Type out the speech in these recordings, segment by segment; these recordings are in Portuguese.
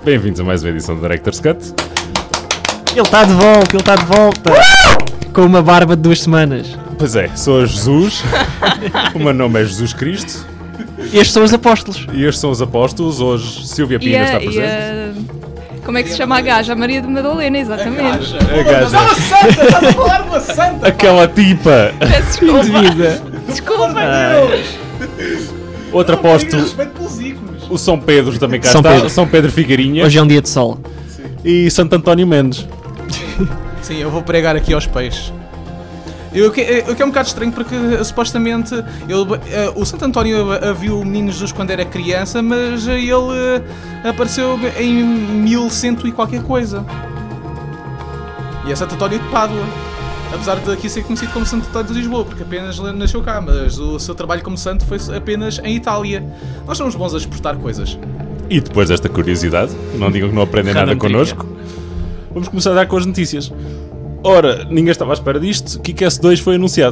Bem-vindos a mais uma edição do Director's Cut. Ele está de volta, com uma barba de 2 semanas. Pois é, sou Jesus, o meu nome é Jesus Cristo. Estes são os apóstolos. E estes são os apóstolos, hoje Silvia Pina está presente. Como é que se chama a gaja? A Maria de Madalena, exatamente. A gaja. Uma santa, estás a falar de uma santa! Aquela tipa. Peço desculpa. Desculpa. Outro apóstolo, Respeito pelos ícones. o São Pedro também cá São está. Pedro. São Pedro Figueirinha. Hoje é um dia de sol. E Santo António Mendes. Sim, eu vou pregar aqui aos peixes. O que é um bocado estranho porque supostamente o Santo António viu o Menino Jesus quando era criança, mas ele apareceu em 1100 e qualquer coisa. E é Santo António de Pádua. Apesar de aqui ser conhecido como Santo António de Lisboa, porque apenas nasceu cá, mas o seu trabalho como santo foi apenas em Itália. Nós somos bons a exportar coisas. E depois desta curiosidade, não digam que não aprendem nada Random connosco, vamos começar a dar com as notícias. Ora, ninguém estava à espera disto, Kick-Ass 2 foi anunciado.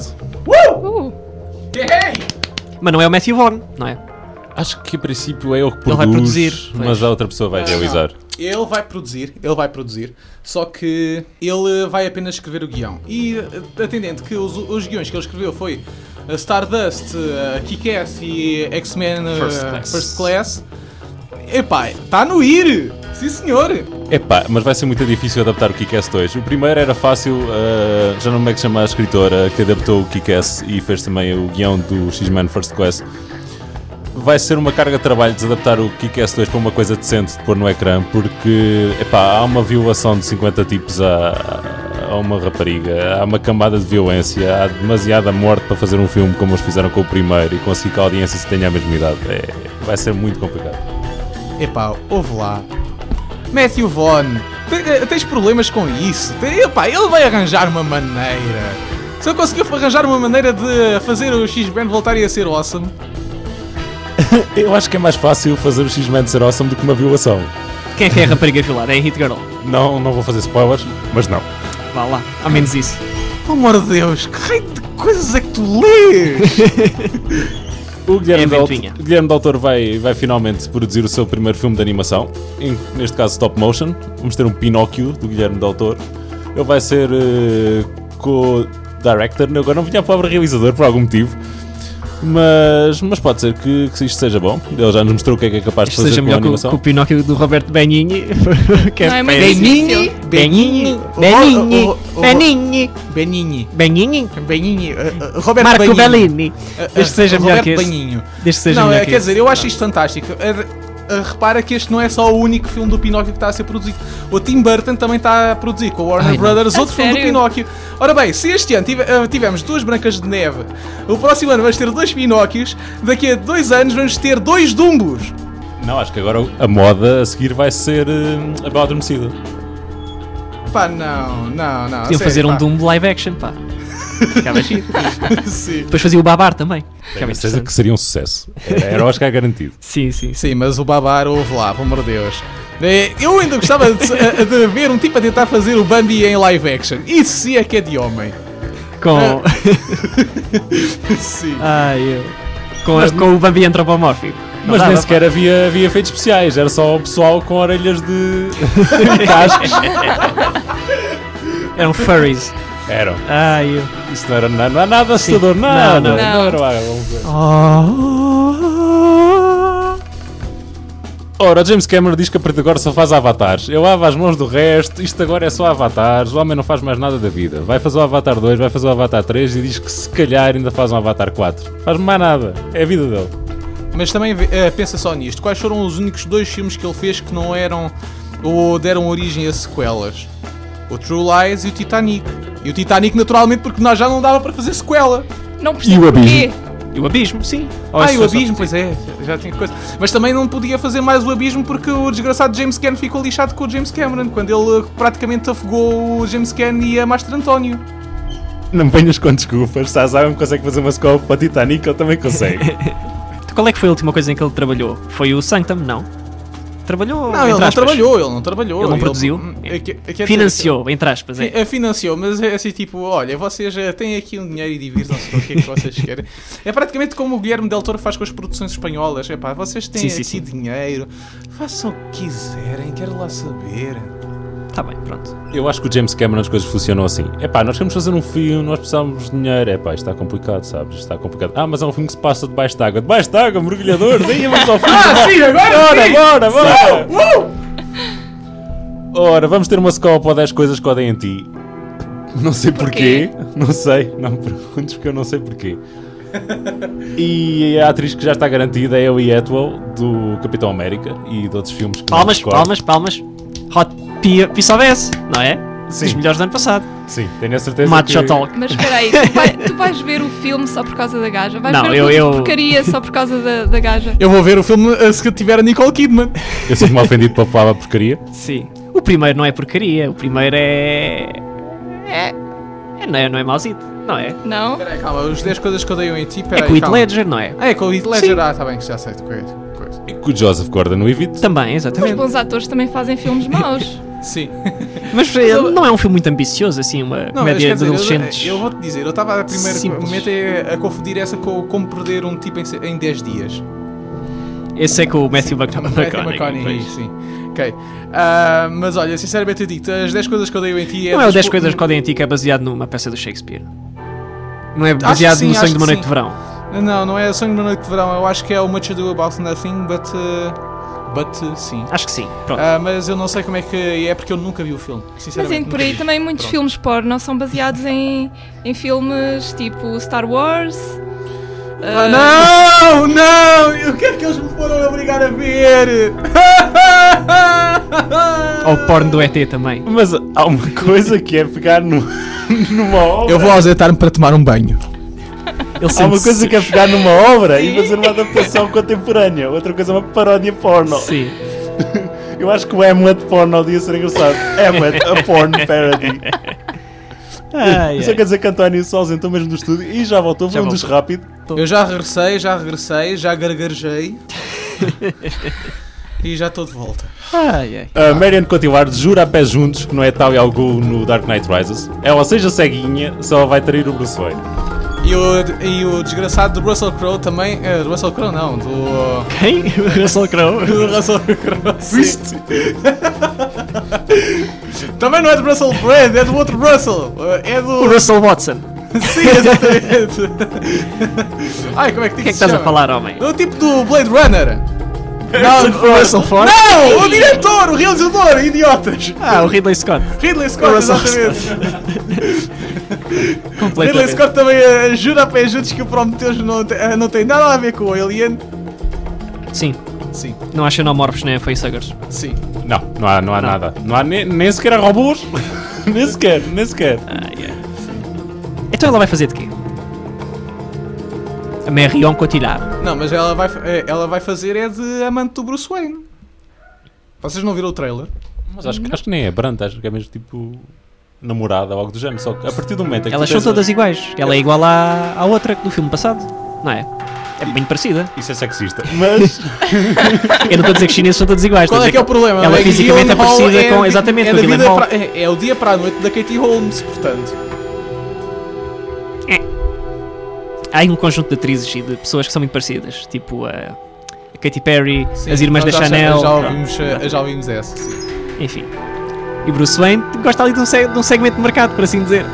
Mas não é o Matthew Vaughn, não é? Acho que a princípio é ele que Ele vai produzir, mas pois. a outra pessoa vai realizar. Ele vai produzir, só que ele vai apenas escrever o guião. E atendendo que os guiões que ele escreveu foi Stardust, Kick-Ass e X-Men First Class. Epá, está no ir! Sim senhor! Epá, mas vai ser muito difícil adaptar o Kick-Ass 2. O primeiro era fácil, já não me é que chama a escritora que adaptou o Kick-Ass e fez também o guião do X-Men First Class. Vai ser uma carga de trabalho desadaptar o Kick-Ass 2 para uma coisa decente de pôr no ecrã, porque epá, há uma violação de 50 tipos a uma rapariga, há uma camada de violência, há demasiada morte para fazer um filme como eles fizeram com o primeiro e conseguir que a audiência se tenha a mesma idade. Vai ser muito complicado. Epá, ouve lá. Matthew Vaughn, tens problemas com isso? Epá, ele vai arranjar uma maneira. Se ele conseguiu arranjar uma maneira de fazer o X-Men voltarem a ser awesome. Eu acho que é mais fácil fazer o X-Men ser awesome do que uma violação. Quem é que é a rapariga violada? É a Hit Girl. Não vou fazer spoilers, mas não. Vá lá, ao menos isso. Oh, amor de Deus, que raio de coisas é que tu lês? O Guilherme ventoinha. Del Toro vai finalmente produzir o seu primeiro filme de animação, neste caso stop motion. Vamos ter um Pinóquio do Guilherme Del Toro. Ele vai ser co-director, agora não vinha a palavra realizador por algum motivo, mas pode ser que isto seja bom. Ele já nos mostrou o que é capaz de Isto fazer seja com a melhor que animação. o Pinóquio do Roberto Benigni. Que Não é muito Benigni. difícil. Benigni. Roberto Marco Benigni. Bellini. Desde que seja melhor Roberto que este. Benigno. Desde que seja Não, melhor que quer este. dizer, eu acho isto fantástico. Repara que este não é só o único filme do Pinóquio que está a ser produzido. O Tim Burton também está a produzir com a Warner Ai, não. Brothers A outro filme do sério? Pinóquio. Ora bem, se este ano tivemos 2 Brancas de Neve, o próximo ano vamos ter 2 Pinóquios, daqui a 2 anos vamos ter 2 Dumbos. Não, acho que agora a moda a seguir vai ser a Bela Adormecida. Pá, não. Podiam fazer um Doom live action, pá. Ficava chique. Sim. Depois fazia o Babar também. Ficava Certeza que interessante. seria um sucesso. Era o Oscar garantido. Sim. Sim, mas o Babar, ouve lá, pelo amor de Deus. Eu ainda gostava de ver um tipo a tentar fazer o Bambi em live action. Isso sim é que é de homem. Com... Sim. Ai, eu... Com o Bambi antropomórfico. Não Mas dava, nem pá. sequer havia efeitos especiais, era só o pessoal com orelhas de cascos. Eram furries. Eram. Ai, eu... Isso não era nada assustador, Sim. nada. Não. Não era vamos ver. Ora, o James Cameron diz que a partir de agora só faz avatares. Eu lavo as mãos do resto, isto agora é só avatares, o homem não faz mais nada da vida. Vai fazer o Avatar 2, vai fazer o Avatar 3 e diz que se calhar ainda faz um Avatar 4. Faz mais nada, é a vida dele. Mas também pensa só nisto. Quais foram os únicos 2 filmes que ele fez que não eram ou deram origem a sequelas? O True Lies e o Titanic. E o Titanic naturalmente porque nós já não dava para fazer sequela. Não percebo E o porquê. E o Abismo, sim. E o Abismo, pois é, já tinha coisa. Mas também não podia fazer mais o Abismo porque o desgraçado James Cameron ficou lixado com o James Cameron, quando ele praticamente afogou o James Cameron e a Master António. Não me venhas com desculpas, se a Zaga consegue fazer uma sequela para o Titanic, ele também consegue. Qual é que foi a última coisa em que ele trabalhou? Foi o Sanctum, não? trabalhou. Não, ele entre não aspas. trabalhou, ele não trabalhou. Ele não produziu? quer dizer, Financiou, entre aspas. É. Financiou, mas é assim tipo, olha, vocês têm aqui um dinheiro e divirtam-se com o que é que vocês querem. É praticamente como o Guilherme Del Toro faz com as produções espanholas. Epá, vocês têm aqui dinheiro, façam o que quiserem, quero lá saber. Tá bem, pronto. Eu acho que o James Cameron as coisas funcionam assim. Epá, nós queremos fazer um filme, nós precisamos de dinheiro. Epá, isto está complicado, sabes? Isto está complicado. Ah, mas é um filme que se passa debaixo d'água. Debaixo d'água, mergulhadores. Aí vamos ao filme. Sim, agora Bora! Ora, vamos ter uma sequela para 10 coisas que odeio em ti. Não sei porquê. Não sei. Não me perguntes porque eu não sei porquê. E a atriz que já está garantida é a Ellie Atwell, do Capitão América e de outros filmes que Palmas. Hot Piece of S, não é? Sim. Dos melhores do ano passado. Sim, tenho a certeza Macho Talk. Mas espera aí, tu vais ver o filme só por causa da gaja? Vais Não, ver o filme de porcaria só por causa da gaja? Eu vou ver o filme se tiver a Nicole Kidman. Eu sinto-me ofendido para falar porcaria. Sim. O primeiro não é porcaria, o primeiro não é mauzito, não é? Não? Peraí, calma, os 10 coisas que odeiam em ti, É peraí, com o Heath calma. Ledger, não é? Ah, é com o Heath Ledger, Sim. tá bem, já sei de coisa. E com o Joseph Gordon-Levitt. Também, Os exatamente. bons atores também fazem filmes maus. Sim. Mas não é um filme muito ambicioso, assim, uma comédia de adolescentes. Eu vou-te dizer, eu estava a primeiro Simples. momento a confundir essa com como perder um tipo em 10 dias. Esse é com o Matthew Matthew McConaughey, pois. sim. Ok. Mas olha, sinceramente eu digo, as 10 coisas que eu odeio em ti Não é o das 10 co- coisas que odeiam em ti que é baseado numa peça do Shakespeare. Não é baseado sim, no Sonho acho de uma que Noite de sim. Verão. Não é Sonho de uma Noite de Verão, eu acho que é o Much Ado About Nothing, but sim. Acho que sim. Pronto. Mas eu não sei como é que é porque eu nunca vi o filme. Mas Sinceramente, por aí nunca vi. também muitos Pronto. filmes porno são baseados em filmes tipo Star Wars. Não! Eu quero que eles me foram obrigar a ver! Ou o porno do ET também. Mas há uma coisa que é pegar numa obra. Eu vou ausentar-me para tomar um banho. Ele Há uma sente-se- coisa que é pegar numa obra e fazer uma adaptação contemporânea. Outra coisa é uma paródia porno. Sim. Eu acho que o Hamlet porno devia ser engraçado. Hamlet, a porn parody. Ai, Só ai. quer dizer que António se ausentou mesmo do estúdio e já voltou. Já Vamos rápido. Eu já regressei, já gargarejei. E já estou de volta. Ai, ai. A Marion Cotillard jura a pés juntos que não é tal e algo no Dark Knight Rises. Ela seja ceguinha, só vai trair o Bruce Wayne. E o desgraçado do Russell Crowe também. Do Russell Crowe não, do. Quem? O Russell Crowe. Do Russell Crowe. Viste? Também não é do Russell Brand, é do outro Russell. É do. O Russell Watson. Sim, exatamente. Ai, como é que O que é que estás a falar, homem? O tipo do Blade Runner. Não, O Russell Ford? Não! O diretor, o realizador, idiotas! Ah, o Ridley Scott. Ridley Scott, O Russell exatamente. Ridley Completamente. Scott também jura a pé juntos que o Prometheus não tem nada a ver com o Alien. Sim. Sim, Não há xenomorfos nem facehuggers. sim. Não há nada. Não há nem sequer há robôs. nem sequer. Ai, ai. Então ela vai fazer de quê? A Marion Cotillard. Não, mas ela vai fazer é de amante do Bruce Wayne. Vocês não viram o trailer? Mas acho que nem é Brant, acho que é mesmo tipo namorada ou algo do género. Só que a partir do momento em que Elas tu são tens todas iguais. Ela é igual à outra do filme passado. Não é? É bem parecida. Isso é sexista. Mas Eu não estou a dizer que os chineses são todos iguais. Qual estou a é que é o dizer problema? Ela É que fisicamente é Gyllenhaal parecida com... Exatamente, é, com da o vida Gyllenhaal. é o dia para a noite da Katie Holmes, portanto. Há aí um conjunto de atrizes e de pessoas que são muito parecidas. Tipo a Katy Perry, Sim, as irmãs da nós Chanel. Já ouvimos essa. Sim. Enfim. E Bruce Wayne gosta ali de um segmento de mercado, por assim dizer.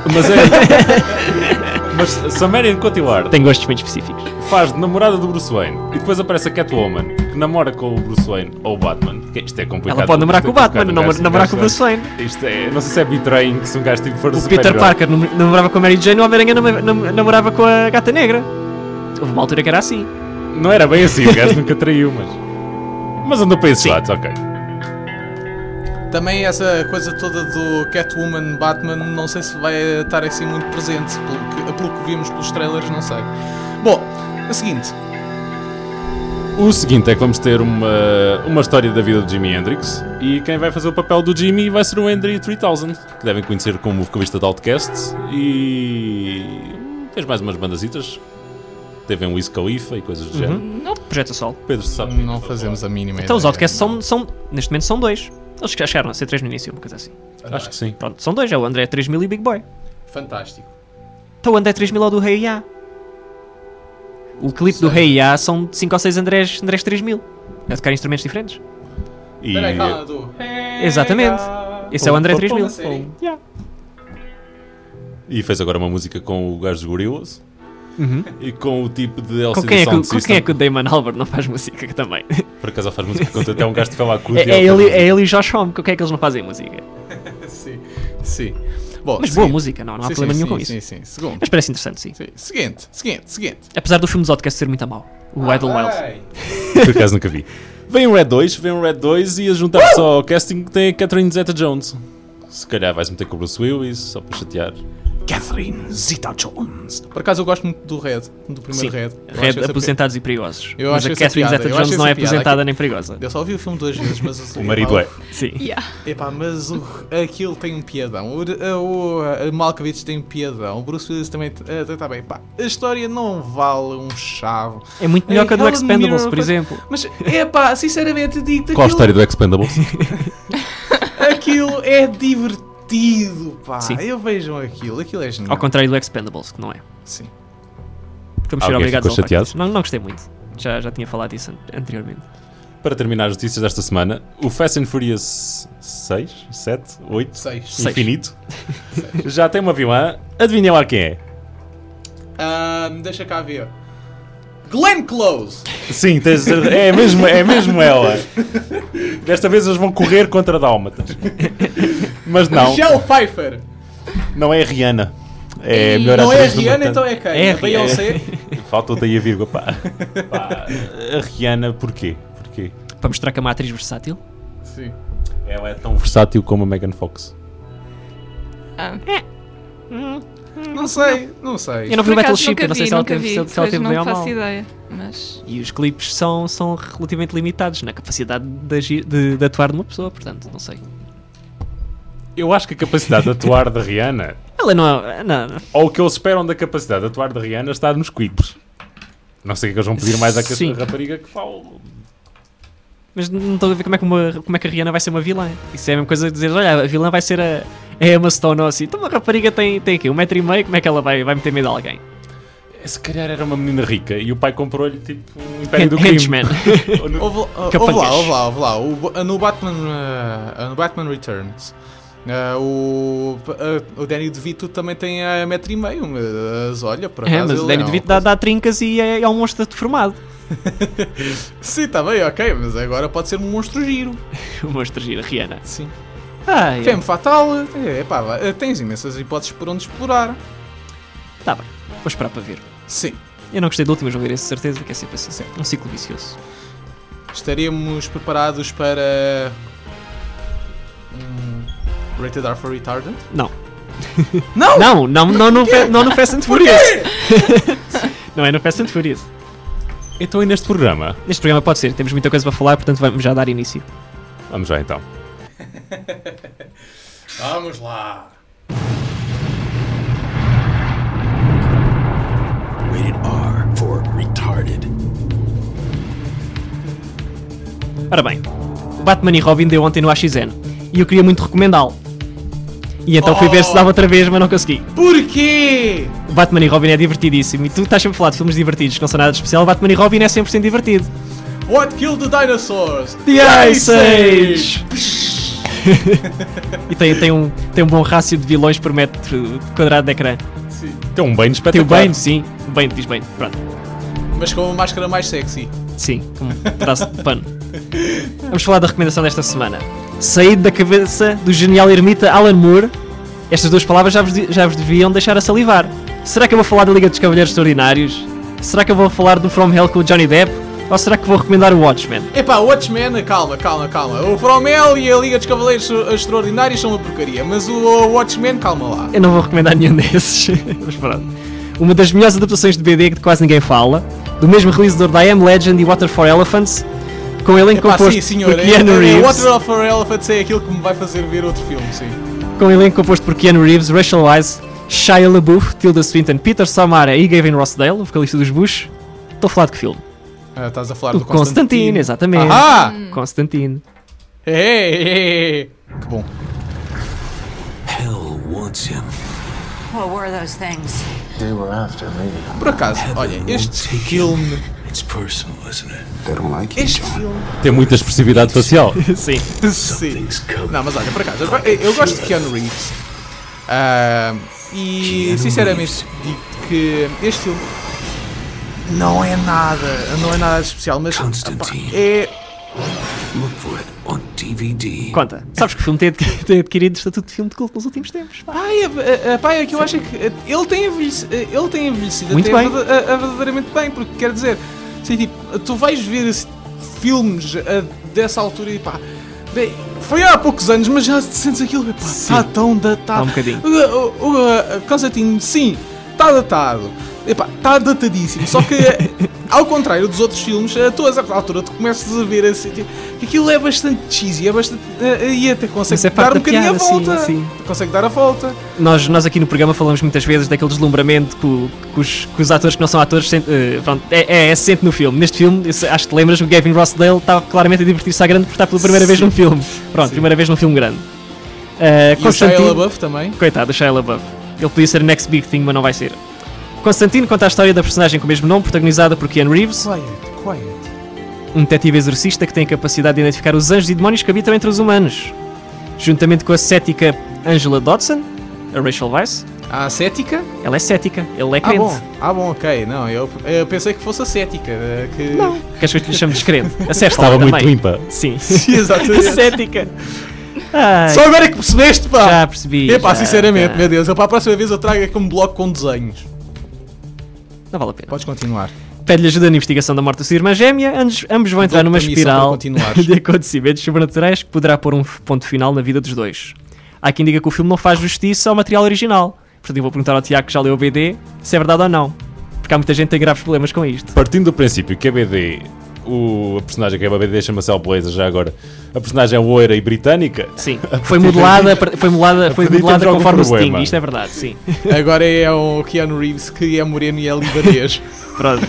mas se a Marion Cotillard Tem gostos muito específicos. faz de namorada do Bruce Wayne e depois aparece a Catwoman que namora com o Bruce Wayne ou o Batman, que isto é complicado. Ela pode namorar com o Isto é Batman, complicado, um namorar com o gajo- Bruce Wayne. Isto é, não sei se é betraying que se um gajo tipo for O super Peter Parker namorava com a Mary Jane, o Homem-Aranha namorava com a Gata Negra. Houve uma altura que era assim. Não era bem assim, o gajo nunca traiu, mas andou para esses lados, ok. Também essa coisa toda do Catwoman, Batman, não sei se vai estar assim muito presente, pelo que vimos pelos trailers, não sei. Bom, o seguinte. O seguinte é que vamos ter uma história da vida do Jimi Hendrix e quem vai fazer o papel do Jimi vai ser o Andre 3000, que devem conhecer como vocalista de Outcast, e tens mais umas bandasitas. teve em Wiz Khalifa e coisas do género. Não. Projeto Sol. Pedro sabe. Não fazemos a mínima Então os ideia. Outcasts são, neste momento são 2. Eles chegaram a ser 3 no início, uma coisa assim. Acho que sim. Pronto, são 2, é o André 3000 e Big Boy. Fantástico. Então o André 3000 é o do Hey Ya. O clipe do Hey Ya são 5 ou 6 Andrés 3000. A tocar instrumentos diferentes. E Espera aí, calma, tu. Exatamente. Esse é o André Pô, 3000. sério? Yeah. fez agora uma música com o gajo dos Gorillaz. E com o tipo de LCD Com quem, Sound com quem System. é que o Damon Albarn não faz música também? Por acaso ele faz música com até um gajo de Fela Kuti. É ele e Josh Homme, com quem é que eles não fazem música? Sim, sim. Bom, Mas seguinte. boa música, não há Sim, problema sim, nenhum sim, com isso. Sim, sim. Segundo. Mas parece interessante, sim. Sim. Seguinte. Apesar do filme dos Outcasts ser muito a mau. O Idlewild. Por acaso nunca vi. Vem um Red 2 e a juntar-se ao casting tem a Catherine Zeta-Jones. Se calhar vais meter com o Bruce Willis, só para chatear. Catherine Zeta-Jones. Por acaso eu gosto muito do Red, do primeiro Sim. Red. Eu acho Red, essa aposentados e perigosos. Eu Mas acho a essa Catherine piada, eu Zeta-Jones acho não é essa piada. aposentada nem perigosa. Eu só ouvi o filme 2 vezes, mas... O marido é. Sim. Yeah. Epá, mas aquilo tem um piadão. O Malkovich tem um piadão. O Bruce Willis também está bem. Pá, a história não vale um chavo. É muito melhor que a do Helen Expendables, Mirren, por exemplo. Mas, epá, sinceramente digo-te, Qual a história do Expendables? aquilo é divertido, pá. Sim. Eu vejam aquilo é genial. Ao contrário do Expendables, que não é. Sim. Estamos a ser Alguém obrigados ficou a levar chateado? com isso. Não gostei muito. Já tinha falado disso anteriormente. Para terminar as notícias desta semana, o Fast and Furious 6, 7, 8, 6. infinito, já tem uma vilã. Adivinha lá quem é? Deixa cá ver. Glenn Close. Sim, é mesmo ela. Desta vez eles vão correr contra dálmatas. Mas não, Michelle Pfeiffer. não é a Rihanna. É a melhor Não é a atriz do Rihanna, mercado. então é quem? É a a Beyoncé? Faltou-te aí a vírgula, pá. A Rihanna, porquê? Para mostrar que é uma atriz versátil. Sim. Ela é tão versátil como a Megan Fox. Ah, Não sei. Eu não vi por o acaso Battleship, eu não sei se ela teve bem ou não mal. faço ideia. Mas E os clipes são relativamente limitados na capacidade de atuar de uma pessoa, portanto, não sei. Eu acho que a capacidade de atuar da Rihanna, Ela não é. Não. ou o que eles esperam da capacidade de atuar da Rihanna, está nos clipes. Não sei o que eles vão pedir mais à Sim. rapariga que fala. Mas não estou a ver como é que a Rihanna vai ser uma vilã. Isso é a mesma coisa de dizer, olha, a vilã vai ser a Emma Stone ou assim. Então uma rapariga tem aqui 1,5 metro, como é que ela vai meter medo a alguém? Se calhar era uma menina rica e o pai comprou-lhe tipo um império do crime. Henchman. Ouve lá. No Batman Returns, o Danny DeVito também tem a 1,5 metro. Mas olha, por acaso. Mas o ele Danny DeVito dá trincas e é um monstro deformado. Sim, está bem, ok. Mas agora pode ser um monstro giro. O monstro gira, Rihanna. Sim. É. Femme Fatal. Tens imensas hipóteses por onde explorar. Tá bem, vou esperar para ver. Sim. Eu não gostei do último, mas vou ver esse, certeza que é sempre assim. Sim. Um ciclo vicioso. Estaremos preparados para. Rated R for Retarded? Não. Não! Não no Fast and Furious. Não é no Fast and Furious. Então e neste programa? Neste programa pode ser, temos muita coisa para falar, portanto vamos já dar início. Vamos já então. Vamos lá! Rated R for retarded. Ora bem, Batman e Robin deu ontem no AXN e eu queria muito recomendá-lo. E então fui ver se dava outra vez, mas não consegui. Porquê? O Batman e Robin é divertidíssimo e tu estás sempre a falar de filmes divertidos que não são nada de especial. O Batman e Robin é 100% divertido. What killed the dinosaurs? The Ice Age! E tem um bom rácio de vilões por metro quadrado de ecrã. Sim. Tem um bem Tem o espetacular. Bane, sim. O Bane diz Bane, pronto. Mas com uma máscara mais sexy. Sim, com um pedaço de pano. Vamos falar da recomendação desta semana. Saído da cabeça do genial ermita Alan Moore. Estas duas palavras já vos deviam deixar a salivar. Será que eu vou falar da Liga dos Cavaleiros Extraordinários? Será que eu vou falar do From Hell com o Johnny Depp? Ou será que vou recomendar o Watchmen? Epá, o Watchmen, calma. O From Hell e a Liga dos Cavaleiros Extraordinários são uma porcaria. Mas o Watchmen, calma lá. Eu não vou recomendar nenhum desses. Mas pronto. Uma das melhores adaptações de BD que quase ninguém fala. Do mesmo realizador da I Am Legend e Water for Elephants. Com elenco Epá, composto sim, senhor. por Keanu Reeves. Water for Elephants é aquilo que me vai fazer ver outro filme, sim. Com elenco composto por Keanu Reeves, Rachel Weisz, Shia LaBeouf, Tilda Swinton, Peter Samara e Gavin Rossdale, o vocalista dos Bush. Estou a falar de que filme? Estás a falar Do do Constantine, exatamente. Ah! Constantine. Que bom. Hell wants him. What were those things? They were after me. Por acaso, olha, este filme... It's personal, isn't it? They don't like you, Este John. filme... Tem muita expressividade facial. Sim. Sim. Something's coming. Não, mas olha, por acaso, eu gosto de Keanu Reeves. E Keanu sinceramente digo que este filme não é nada de especial, mas epá, Constantine. é... Look for it on DVD. Conta. Sabes que o filme tem adquirido estatuto de filme de culto nos últimos tempos. Pá. É que eu acho que ele tem envelhecido Muito até bem. verdadeiramente bem, porque quer dizer, assim, tipo, tu vais ver filmes dessa altura e pá, bem, foi há poucos anos, mas já sentes aquilo, está tão datado. Um bocadinho. O Constantine, sim, está datado. Está datadíssimo, só que ao contrário dos outros filmes, tu a certa altura tu começas a ver assim, tipo, que aquilo é bastante cheesy, é bastante, e até consegue Mas é parte dar um da bocadinho piada, a volta. sim. Consegue dar a volta. Nós aqui no programa falamos muitas vezes daquele deslumbramento que os atores que não são atores se sente no filme. Neste filme, acho que te lembras, o Gavin Rossdale estava claramente a divertir-se à grande por estar pela primeira vez num filme. Pronto, primeira vez num filme grande. E o Shia LaBeouf também. Coitado, o Shia LaBeouf. Ele podia ser o next big thing, mas não vai ser. Constantine conta a história da personagem com o mesmo nome, protagonizada por Keanu Reeves, Quiet. um detetive exorcista que tem a capacidade de identificar os anjos e demónios que habitam entre os humanos. Juntamente com a cética Angela Dodson, a Rachel Weisz, A cética? ela é cética, ele é crente. Bom, ok. Não, eu pensei que fosse a cética. Que... Não, queres que eu te chame de descrente? A cética Estava muito também. limpa. Sim. Sim, exatamente. A cética. Ai, Só agora é que percebeste, pá! já percebi. Epá, já, sinceramente, já. meu Deus, para a próxima vez eu trago aqui um bloco com desenhos. Não vale a pena. Podes continuar. Pede-lhe ajuda na investigação da morte da sua irmã gêmea. Ambos vão entrar Dou-te numa permissão espiral para continuares. de acontecimentos sobrenaturais que poderá pôr um ponto final na vida dos dois. Há quem diga que o filme não faz justiça ao material original. Portanto, eu vou perguntar ao Tiago, que já leu o BD, se é verdade ou não. Porque há muita gente que tem graves problemas com isto. Partindo do princípio que a BD, a personagem que é a BD chama-se Hellblazer já agora, a personagem é loira e britânica. Sim, foi modelada temos algum conforme o Sting, problema. isto é verdade, sim. Agora é o Keanu Reeves que é moreno e é libanês. Pronto.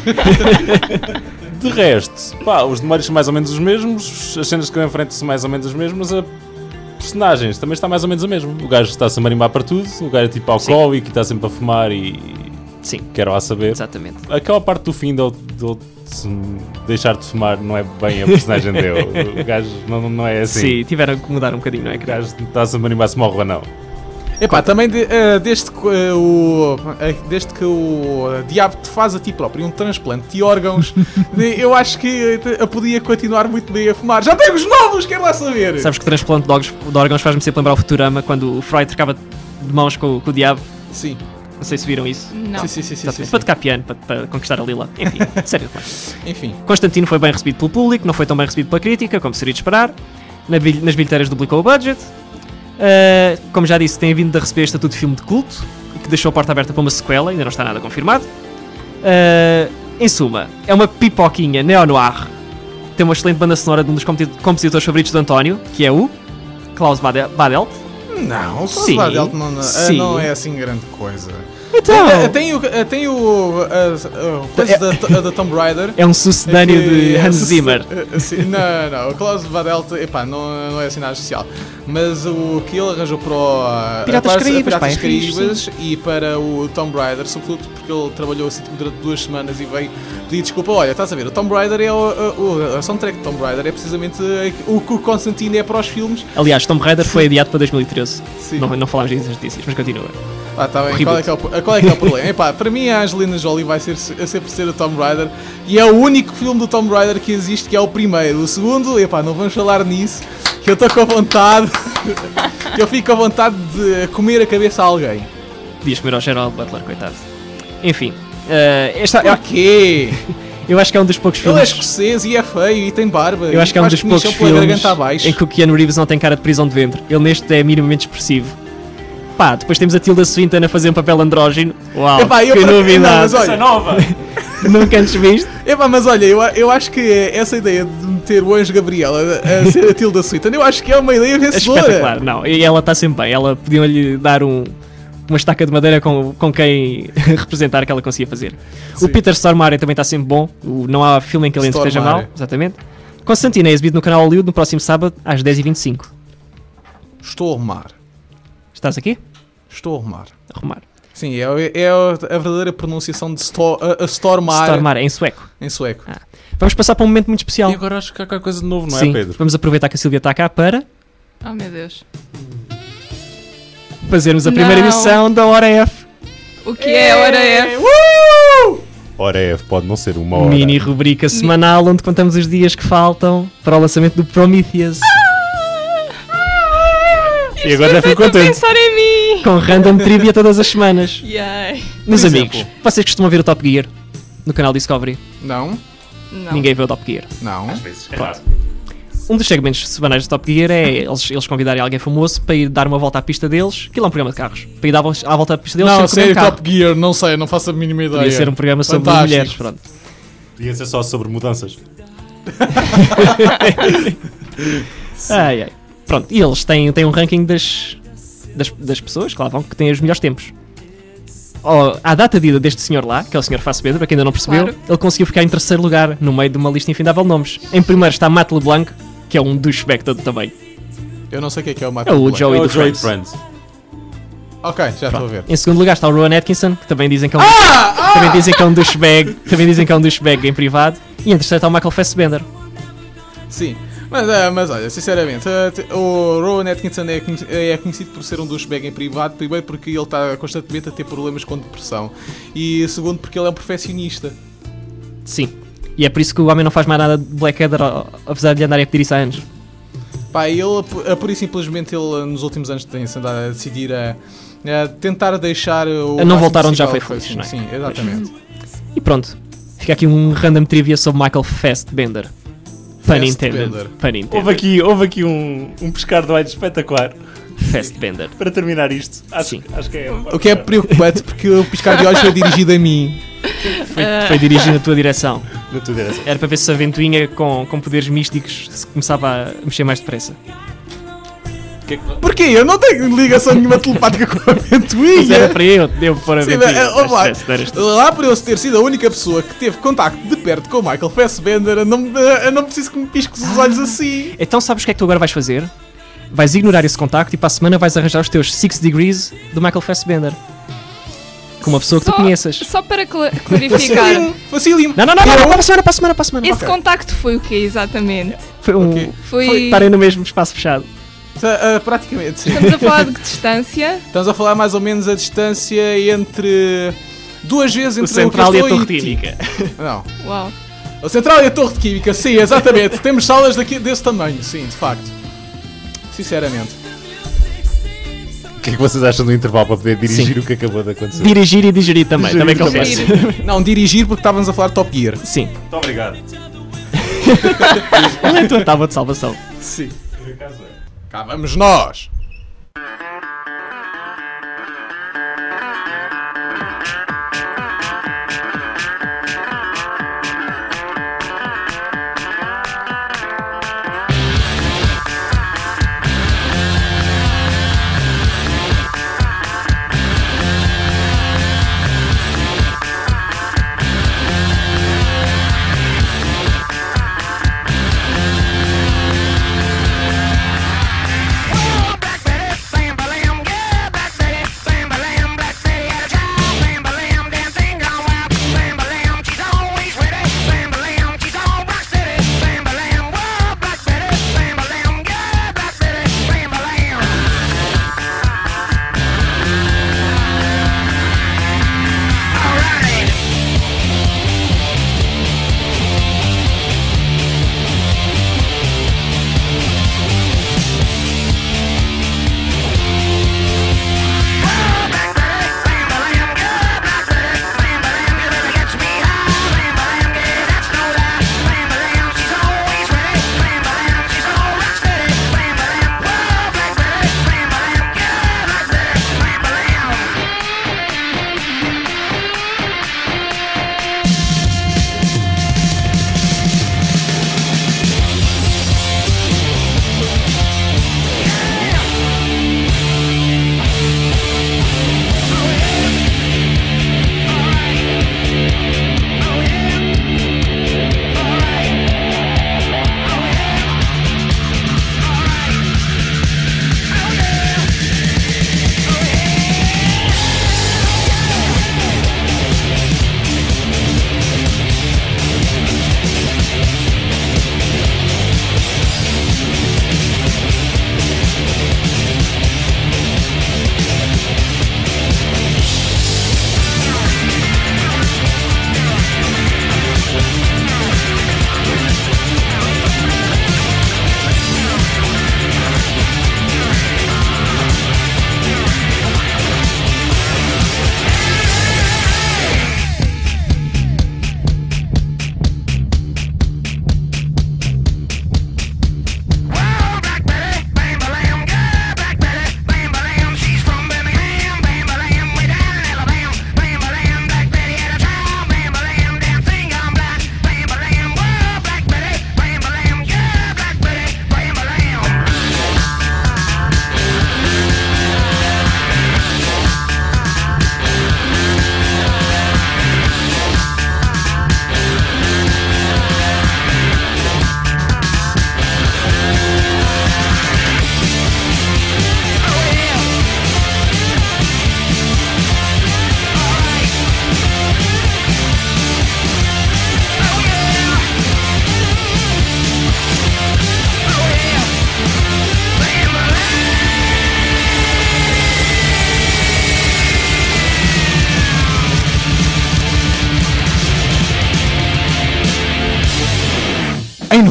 De resto, pá, os demónios são mais ou menos os mesmos, as cenas que eu enfrento são mais ou menos as mesmas, a personagens também está mais ou menos a mesma. O gajo está-se a marimbar para tudo, o gajo é tipo alcoólico e está sempre a fumar e Sim, quero lá saber. exatamente. Aquela parte do fim dele se deixar de fumar não é bem a personagem dele. O gajo não é assim. Sim, tiveram que mudar um bocadinho, não é? O gajo está-se a marimbar se morre ou não. Epá, também desde que o diabo te faz a ti próprio um transplante de órgãos, eu acho que eu podia continuar muito bem a fumar. Já tenho os novos, quero lá saber! Sabes que o transplante de órgãos faz-me sempre lembrar o Futurama, quando o Freud trocava de mãos com o diabo. Sim. Não sei se viram isso. Não. Sim. Para tocar piano, para conquistar a Lila. Enfim, sério. Enfim. Constantino foi bem recebido pelo público, não foi tão bem recebido pela crítica, como seria de esperar. Nas bilheteiras duplicou o budget. Como já disse, tem vindo a receber estatuto de filme de culto, que deixou a porta aberta para uma sequela, ainda não está nada confirmado. Em suma, é uma pipoquinha neo-noir. Tem uma excelente banda sonora de um dos compositores favoritos do António, que é o Klaus Badelt. Não, o Sim, Klaus Badelt sim. não é assim grande coisa. Então, Tem o coisa da Tomb Raider. é um sucedâneo de Hans sim, Zimmer. Sim, não, o Klaus Badelt, epá, não é assim nada especial. Mas o que ele arranjou para o Piratas Caraíbas, pá, é Caraíbas e para o Tomb Raider, sobretudo porque ele trabalhou assim durante 2 semanas e veio pedir desculpa. Olha, estás a ver, o Tomb Raider é a soundtrack de Tomb Raider é precisamente o que o Constantine é para os filmes. Aliás, Tomb Raider foi adiado para 2013. Sim. Não falámos disso nas notícias, mas continua. Tá bem, Reboot. qual é que é o problema? Epá, para mim a Angelina Jolie vai sempre ser a Tomb Raider e é o único filme do Tomb Raider que existe, que é o primeiro. O segundo, epá, não vamos falar nisso, que eu estou com vontade, que eu fico com vontade de comer a cabeça a alguém. Podias comer ao Gerald Butler, coitado. Enfim, Porquê? eu acho que é um dos poucos Ele é filmes. escocês e é feio e tem barba. Eu acho que é um faz dos poucos comichão pela filmes garganta abaixo. em que o Keanu Reeves não tem cara de prisão de ventre. Ele neste é minimamente expressivo. Pá, depois temos a Tilda Swinton a fazer um papel andrógeno. Uau, Epá, que novidade. não, mas olha, nova. Nunca antes visto. Epá, mas olha, eu acho que essa ideia de meter o Anjo Gabriel a ser a Tilda Swinton, eu acho que é uma ideia vencedora. Espetacular, não. E ela está sempre bem. Ela podiam-lhe dar um uma estaca de madeira com quem representar que ela conseguia fazer. Sim. O Peter Stormare também está sempre bom. Não há filme em que ele esteja mal. Stormare. Exatamente. Constantine é exibido no canal Hollywood no próximo sábado às 10h25. Estou a arrumar. Estás aqui? Estou a arrumar. Arrumar. Sim, é a verdadeira pronunciação de Stormare Stormare em sueco. em sueco. Vamos passar para um momento muito especial. E agora acho que há qualquer coisa de novo, não Sim, é, Pedro? vamos aproveitar que a Silvia está cá para Oh meu Deus. fazermos a primeira Não. edição da Hora F. O que é a hora F? Hora F, pode não ser uma hora. Mini rubrica semanal onde contamos os dias que faltam para o lançamento do Prometheus. E agora já fui Estou a contente. pensar em mim. Com random trivia todas as semanas. Yay. Meus exemplo. amigos, vocês costumam ver o Top Gear no canal Discovery? Não? Não. Ninguém vê o Top Gear. Não. Claro. Um dos segmentos semanais do Top Gear é eles convidarem alguém famoso para ir dar uma volta à pista deles. Aquilo é um programa de carros. Para ir dar à volta à pista deles Não, sem comer sério, carro. Top Gear, não sei, não faço a mínima ideia. Podia ser um programa sobre Fantástico. mulheres. Pronto. Podia ser só sobre mudanças. Ai, ai. Pronto, e eles têm um ranking das pessoas que lá vão, que têm os melhores tempos. À data de ida deste senhor lá, que é o senhor Fassbender, para quem ainda não percebeu, Claro. ele conseguiu ficar em terceiro lugar no meio de uma lista infindável de nomes. Em primeiro está Matt LeBlanc, que é um douchebag todo também. Eu não sei o que é o Matt É o LeBlanc. Joey É o do Joey de Friends. Friends. Ok, já estou a ver. Em segundo lugar está o Rowan Atkinson, que também dizem que é um, Ah! também dizem que é um douchebag, também dizem que é um douchebag em privado. E em terceiro está o Michael Fassbender. Sim. Mas olha, sinceramente, o Rowan Atkinson é conhecido por ser um douchebag em privado, primeiro porque ele está constantemente a ter problemas com depressão e segundo porque ele é um perfeccionista. Sim. E é por isso que o homem não faz mais nada de Blackadder, apesar de lhe andarem a pedir isso há anos. Pá, ele, pura e simplesmente, ele nos últimos anos tem-se andado a decidir a tentar deixar o... A não máximo voltar onde já possível foi feliz, não é? Sim, exatamente. E pronto. Fica aqui um random trivia sobre Michael Fassbender. Pun Fassbender. intended. Pun intended. Houve aqui um pescar de olhos espetacular. Fassbender. Para terminar isto. Sim. Acho que é. O que é preocupante porque o piscar de olhos foi dirigido a mim. Foi dirigido na tua direção. Na tua direção. Era para ver se a ventoinha com poderes místicos se começava a mexer mais depressa. Porquê? Eu não tenho ligação nenhuma telepática com a Mas era ventoinha. para eu pôr a Sim, ventoinha. vamos lá. Mas se tu. Lá por eu ter sido a única pessoa que teve contacto de perto com o Michael Fassbender, eu não preciso que me pisques os olhos assim. Então sabes o que é que tu agora vais fazer? Vais ignorar esse contacto e para a semana vais arranjar os teus 6 degrees do Michael Fassbender. Com uma pessoa que tu conheças. Só para clarificar. Facílimo. Não, para a semana. Esse contacto foi o quê exatamente? Foi um... Ok. Foi. Estarem no mesmo espaço fechado. Praticamente, sim. Estamos a falar de que distância? Estamos a falar mais ou menos a distância entre... Duas vezes O entre central e a que eu torre estou química. Não. Uau. A central e a torre de química, sim, exatamente. Temos salas desse tamanho, sim, de facto. Sinceramente. O que é que vocês acham do intervalo para poder dirigir o que acabou de acontecer? Dirigir e digerir também. Digerir também que eu também. faço. Não, dirigir porque estávamos a falar de Top Gear. Sim. Muito obrigado. Qual é a tua tábua de salvação? Sim. Cá vamos nós.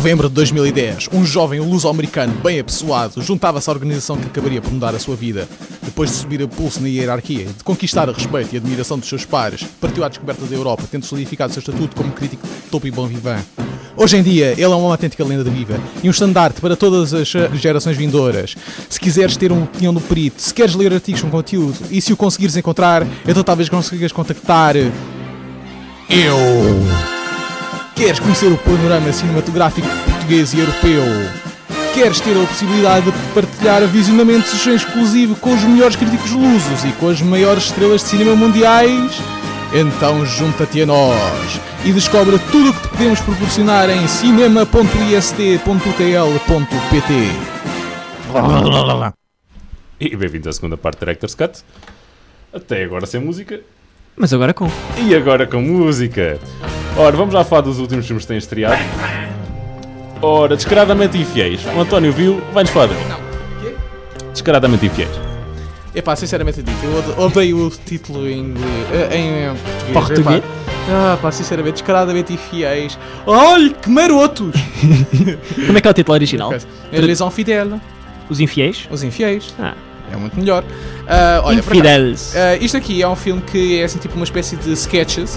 Novembro de 2010, um jovem luso-americano bem apessoado juntava-se à organização que acabaria por mudar a sua vida. Depois de subir a pulso na hierarquia, de conquistar o respeito e admiração dos seus pares, partiu à descoberta da Europa, tendo solidificado o seu estatuto como crítico de topo e bom vivant. Hoje em dia, ele é uma autêntica lenda viva e um estandarte para todas as gerações vindouras. Se quiseres ter uma opinião do perito, se queres ler artigos com conteúdo e se o conseguires encontrar, então talvez consigas contactar eu. Queres conhecer o panorama cinematográfico português e europeu? Queres ter a possibilidade de partilhar visionamentos em exclusivo com os melhores críticos lusos e com as maiores estrelas de cinema mundiais? Então junta-te a nós e descobre tudo o que te podemos proporcionar em cinema.ist.tl.pt. E bem-vindos à segunda parte do Director's Cut. Até agora sem música. Mas agora com. E agora com música. Ora, vamos já falar dos últimos filmes que têm estreado. Ora, Descaradamente Infiéis. O António viu, vai-nos falar dele. Descaradamente Infiéis. Epá, sinceramente dito, eu odeio o título em inglês, em português. Português? Pá, sinceramente, Descaradamente Infiéis. Ai, que marotos! Como é que é o título original? Les Infidèles. Os Infiéis? Os Infiéis. Ah. É muito melhor. Olha, por Infideles. acaso, isto aqui é um filme que é assim tipo uma espécie de sketches,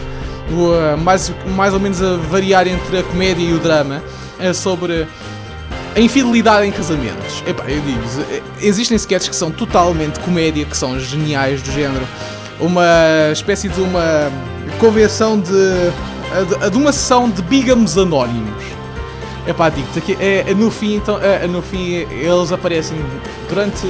mais ou menos a variar entre a comédia e o drama, sobre a infidelidade em casamentos. Epá, eu digo, existem sketches que são totalmente comédia, que são geniais, do género uma espécie de uma convenção de uma sessão de bigamos anónimos. Epá, digo-te aqui, no fim eles aparecem durante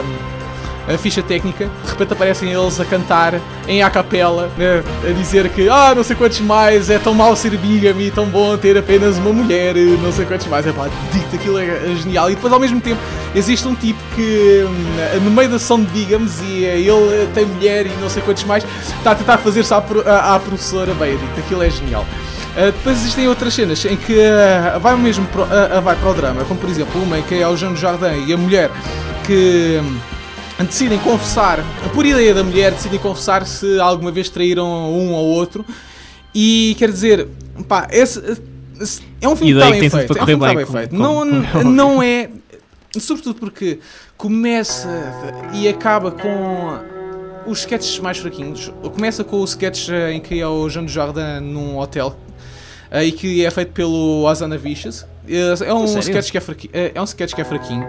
a ficha técnica, de repente aparecem eles a cantar em a capela, a dizer que não sei quantos mais, é tão mau ser bigame e tão bom ter apenas uma mulher, não sei quantos mais. Epá, digo-te, aquilo é genial. E depois ao mesmo tempo existe um tipo que no meio da sessão de bigams e ele tem mulher e não sei quantos mais, está a tentar fazer-se à professora. Bem, digo-te, aquilo é genial. Depois existem outras cenas em que vai mesmo vai para o drama, como por exemplo uma em que é o Jean Dujardin e a mulher que decidem confessar, por ideia da mulher, decidem confessar se alguma vez traíram um ou outro. E quer dizer, pá, esse é um filme que está bem feito. É um filme que está bem feito. Não é, sobretudo porque começa e acaba com os sketches mais fraquinhos. Começa com o sketch em que é o Jean Dujardin num hotel e que é feito pelo Hazanavicius. É um sketch que é fraquinho.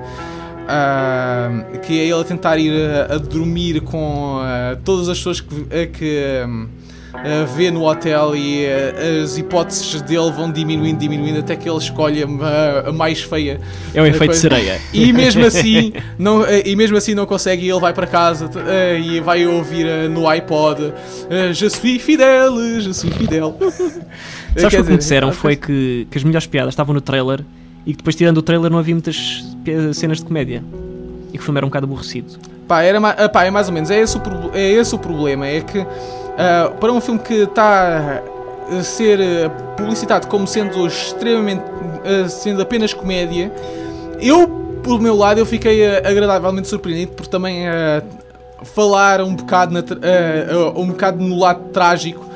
Que é ele a tentar ir a dormir com todas as pessoas que vê no hotel, e as hipóteses dele vão diminuindo até que ele escolhe a mais feia. É um efeito de sereia. E mesmo assim não consegue, e ele vai para casa e vai ouvir no iPod Je suis fidèle, je suis fidèle. Sabes o que me disseram? Foi que as melhores piadas estavam no trailer e que depois, tirando o trailer, não havia muitas cenas de comédia e que o filme era um bocado aborrecido. É mais ou menos, é esse o problema, é que para um filme que está a ser publicitado como sendo extremamente sendo apenas comédia, eu, pelo meu lado, eu fiquei agradavelmente surpreendido por também falar um bocado no lado trágico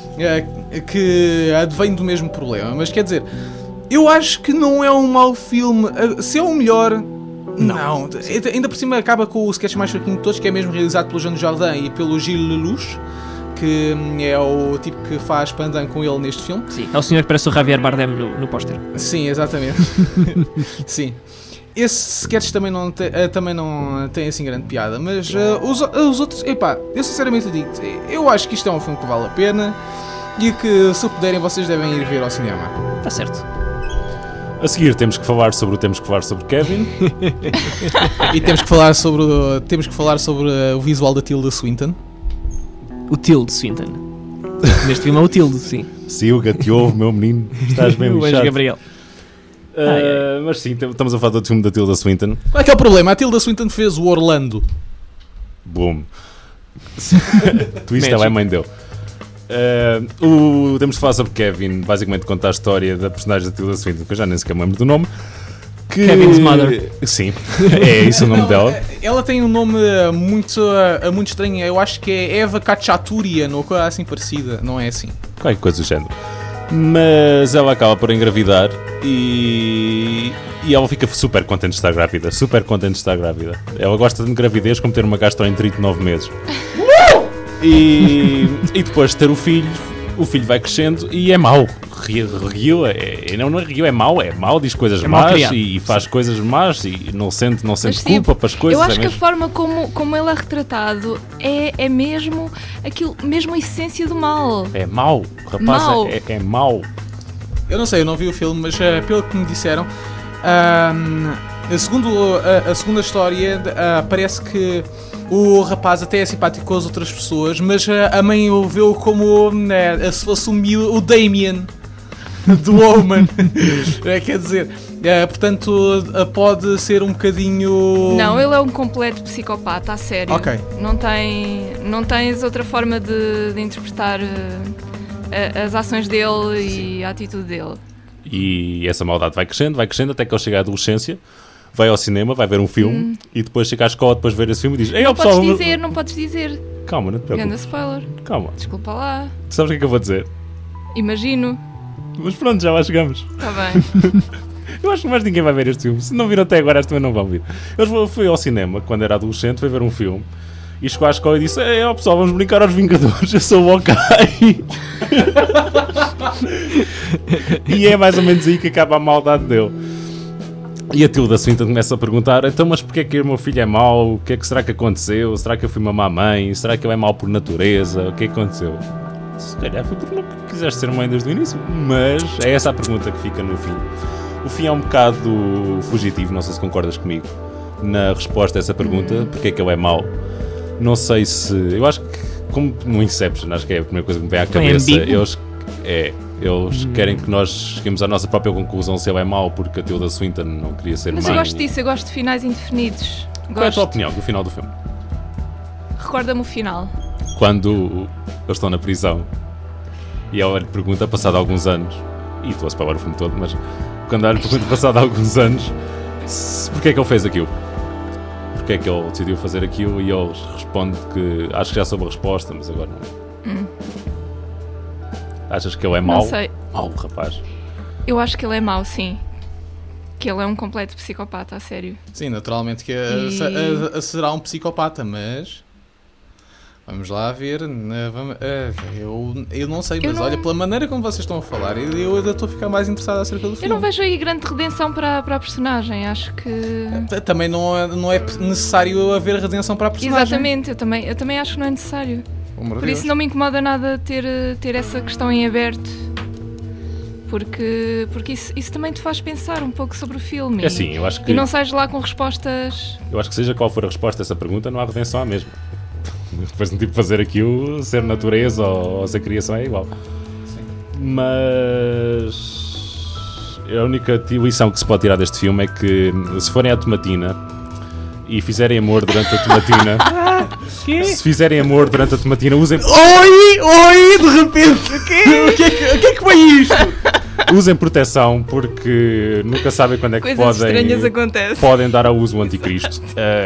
que advém do mesmo problema. Mas quer dizer, eu acho que não é um mau filme. Se é o melhor, não. Ainda por cima acaba com o sketch mais fraquinho de todos, que é mesmo realizado pelo Jean Dujardin e pelo Gilles Lelouch, que é o tipo que faz pandan com ele neste filme. Sim, é o senhor que parece o Javier Bardem no póster. Sim, exatamente. Sim. Esse sketch também não tem assim grande piada, mas os outros, epá, eu sinceramente digo, eu acho que isto é um filme que vale a pena e que, se puderem, vocês devem ir ver ao cinema. Está certo. A seguir temos que falar sobre Kevin. E temos que falar sobre o visual da Tilda Swinton. O Tilde Swinton. Neste filme é o Tilde, sim. Sim, o gateou, meu menino. Estás bem o lixado. Gabriel. Mas sim, estamos a falar do filme da Tilda Swinton. Qual é que é o problema? A Tilda Swinton fez o Orlando. Boom. Twist é a mãe dele. Temos de falar sobre Kevin. Basicamente conta a história da personagem da Tilda Swinton, que eu já nem sequer me lembro do nome. Kevin's Mother. Sim, é isso o nome dela. Ela tem um nome muito estranho. Eu acho que é Eva Khachaturian ou coisa assim parecida. Não é assim? Qualquer coisa do género. Mas ela acaba por engravidar e ela fica super contente de estar grávida. Super contente de estar grávida. Ela gosta de gravidez como ter uma gastroenterite de 9 meses. E depois de ter o filho vai crescendo e é mau. Rio não é Rio, é mau, diz coisas más e faz coisas más e não sente culpa para as coisas. Eu acho que a forma como ele é retratado é mesmo aquilo, mesmo a essência do mal. É mau, o rapaz é mau. Eu não sei, eu não vi o filme, mas pelo que me disseram, segundo a segunda história, parece que o rapaz até é simpático com as outras pessoas, mas a mãe o viu como se fosse o Damien do Omen. Quer dizer, portanto, pode ser um bocadinho... Não, ele é um completo psicopata, a sério. Ok. Não tens outra forma de interpretar as ações dele e a atitude dele. E essa maldade vai crescendo até que ele chega à adolescência, vai ao cinema, vai ver um filme e depois chega à escola, depois de ver esse filme e diz: Ei, pessoal, não podes dizer. Calma, não te preocupes. Grande spoiler. Calma. Desculpa lá. Tu sabes o que é que eu vou dizer? Imagino. Mas pronto, já lá chegamos. Está bem. Eu acho que mais ninguém vai ver este filme. Se não viram até agora, também não vão vir. Eu fui ao cinema, quando era adolescente, fui ver um filme e chegou à escola e disse: Ei, pessoal, vamos brincar aos Vingadores, eu sou o Hawkeye. E é mais ou menos aí que acaba a maldade dele. E a Tilda Swinton começa a perguntar: então, mas porquê é que o meu filho é mau? O que é que será que aconteceu? Será que eu fui uma má mãe? Será que ele é mau por natureza? O que é que aconteceu? Se calhar foi porque não quiseste ser mãe desde o início. Mas é essa a pergunta que fica no fim. O fim é um bocado fugitivo, não sei se concordas comigo, na resposta a essa pergunta: porque é que ele é mau? Não sei se... Eu acho que, como no Inception, acho que é a primeira coisa que me vem à cabeça. Eles querem que nós cheguemos à nossa própria conclusão se ele é mau porque a Tilda Swinton não queria ser Mas mãe. eu gosto disso, eu gosto de finais indefinidos. Qual é a tua opinião do final do filme? Recorda-me o final. Quando eles estão na prisão e ela lhe pergunta, passado alguns anos, e estou a spoiler o filme todo, mas quando ela lhe pergunta, passado alguns anos, porque é que ele fez aquilo? Porque é que ele decidiu fazer aquilo? E ele responde que acho que já soube a resposta, mas agora não. Achas que ele é mau? Não sei. Mau, rapaz. Eu acho que ele é mau, sim. Que ele é um completo psicopata, a sério. Sim, naturalmente que será um psicopata, mas... Vamos lá ver. Eu não sei, mas olha, pela maneira como vocês estão a falar, eu ainda estou a ficar mais interessado acerca do filme. Eu não vejo aí grande redenção para a personagem, acho que... Também não é necessário haver redenção para a personagem. Exatamente, eu também acho que não é necessário. Por isso não me incomoda nada ter essa questão em aberto. Porque isso também te faz pensar um pouco sobre o filme. É assim, eu acho que... E não sais lá com respostas... Eu acho que seja qual for a resposta a essa pergunta, não há redenção à mesma. Depois de tipo fazer aquilo, ser natureza ou ser criação é igual. Sim. Mas a única lição que se pode tirar deste filme é que se forem à tomatina e fizerem amor durante a tomatina, se fizerem amor durante a tomatina, usem... Oi, de repente! O que é que foi isto? Usem proteção, porque nunca sabem quando é que podem dar ao uso o anticristo.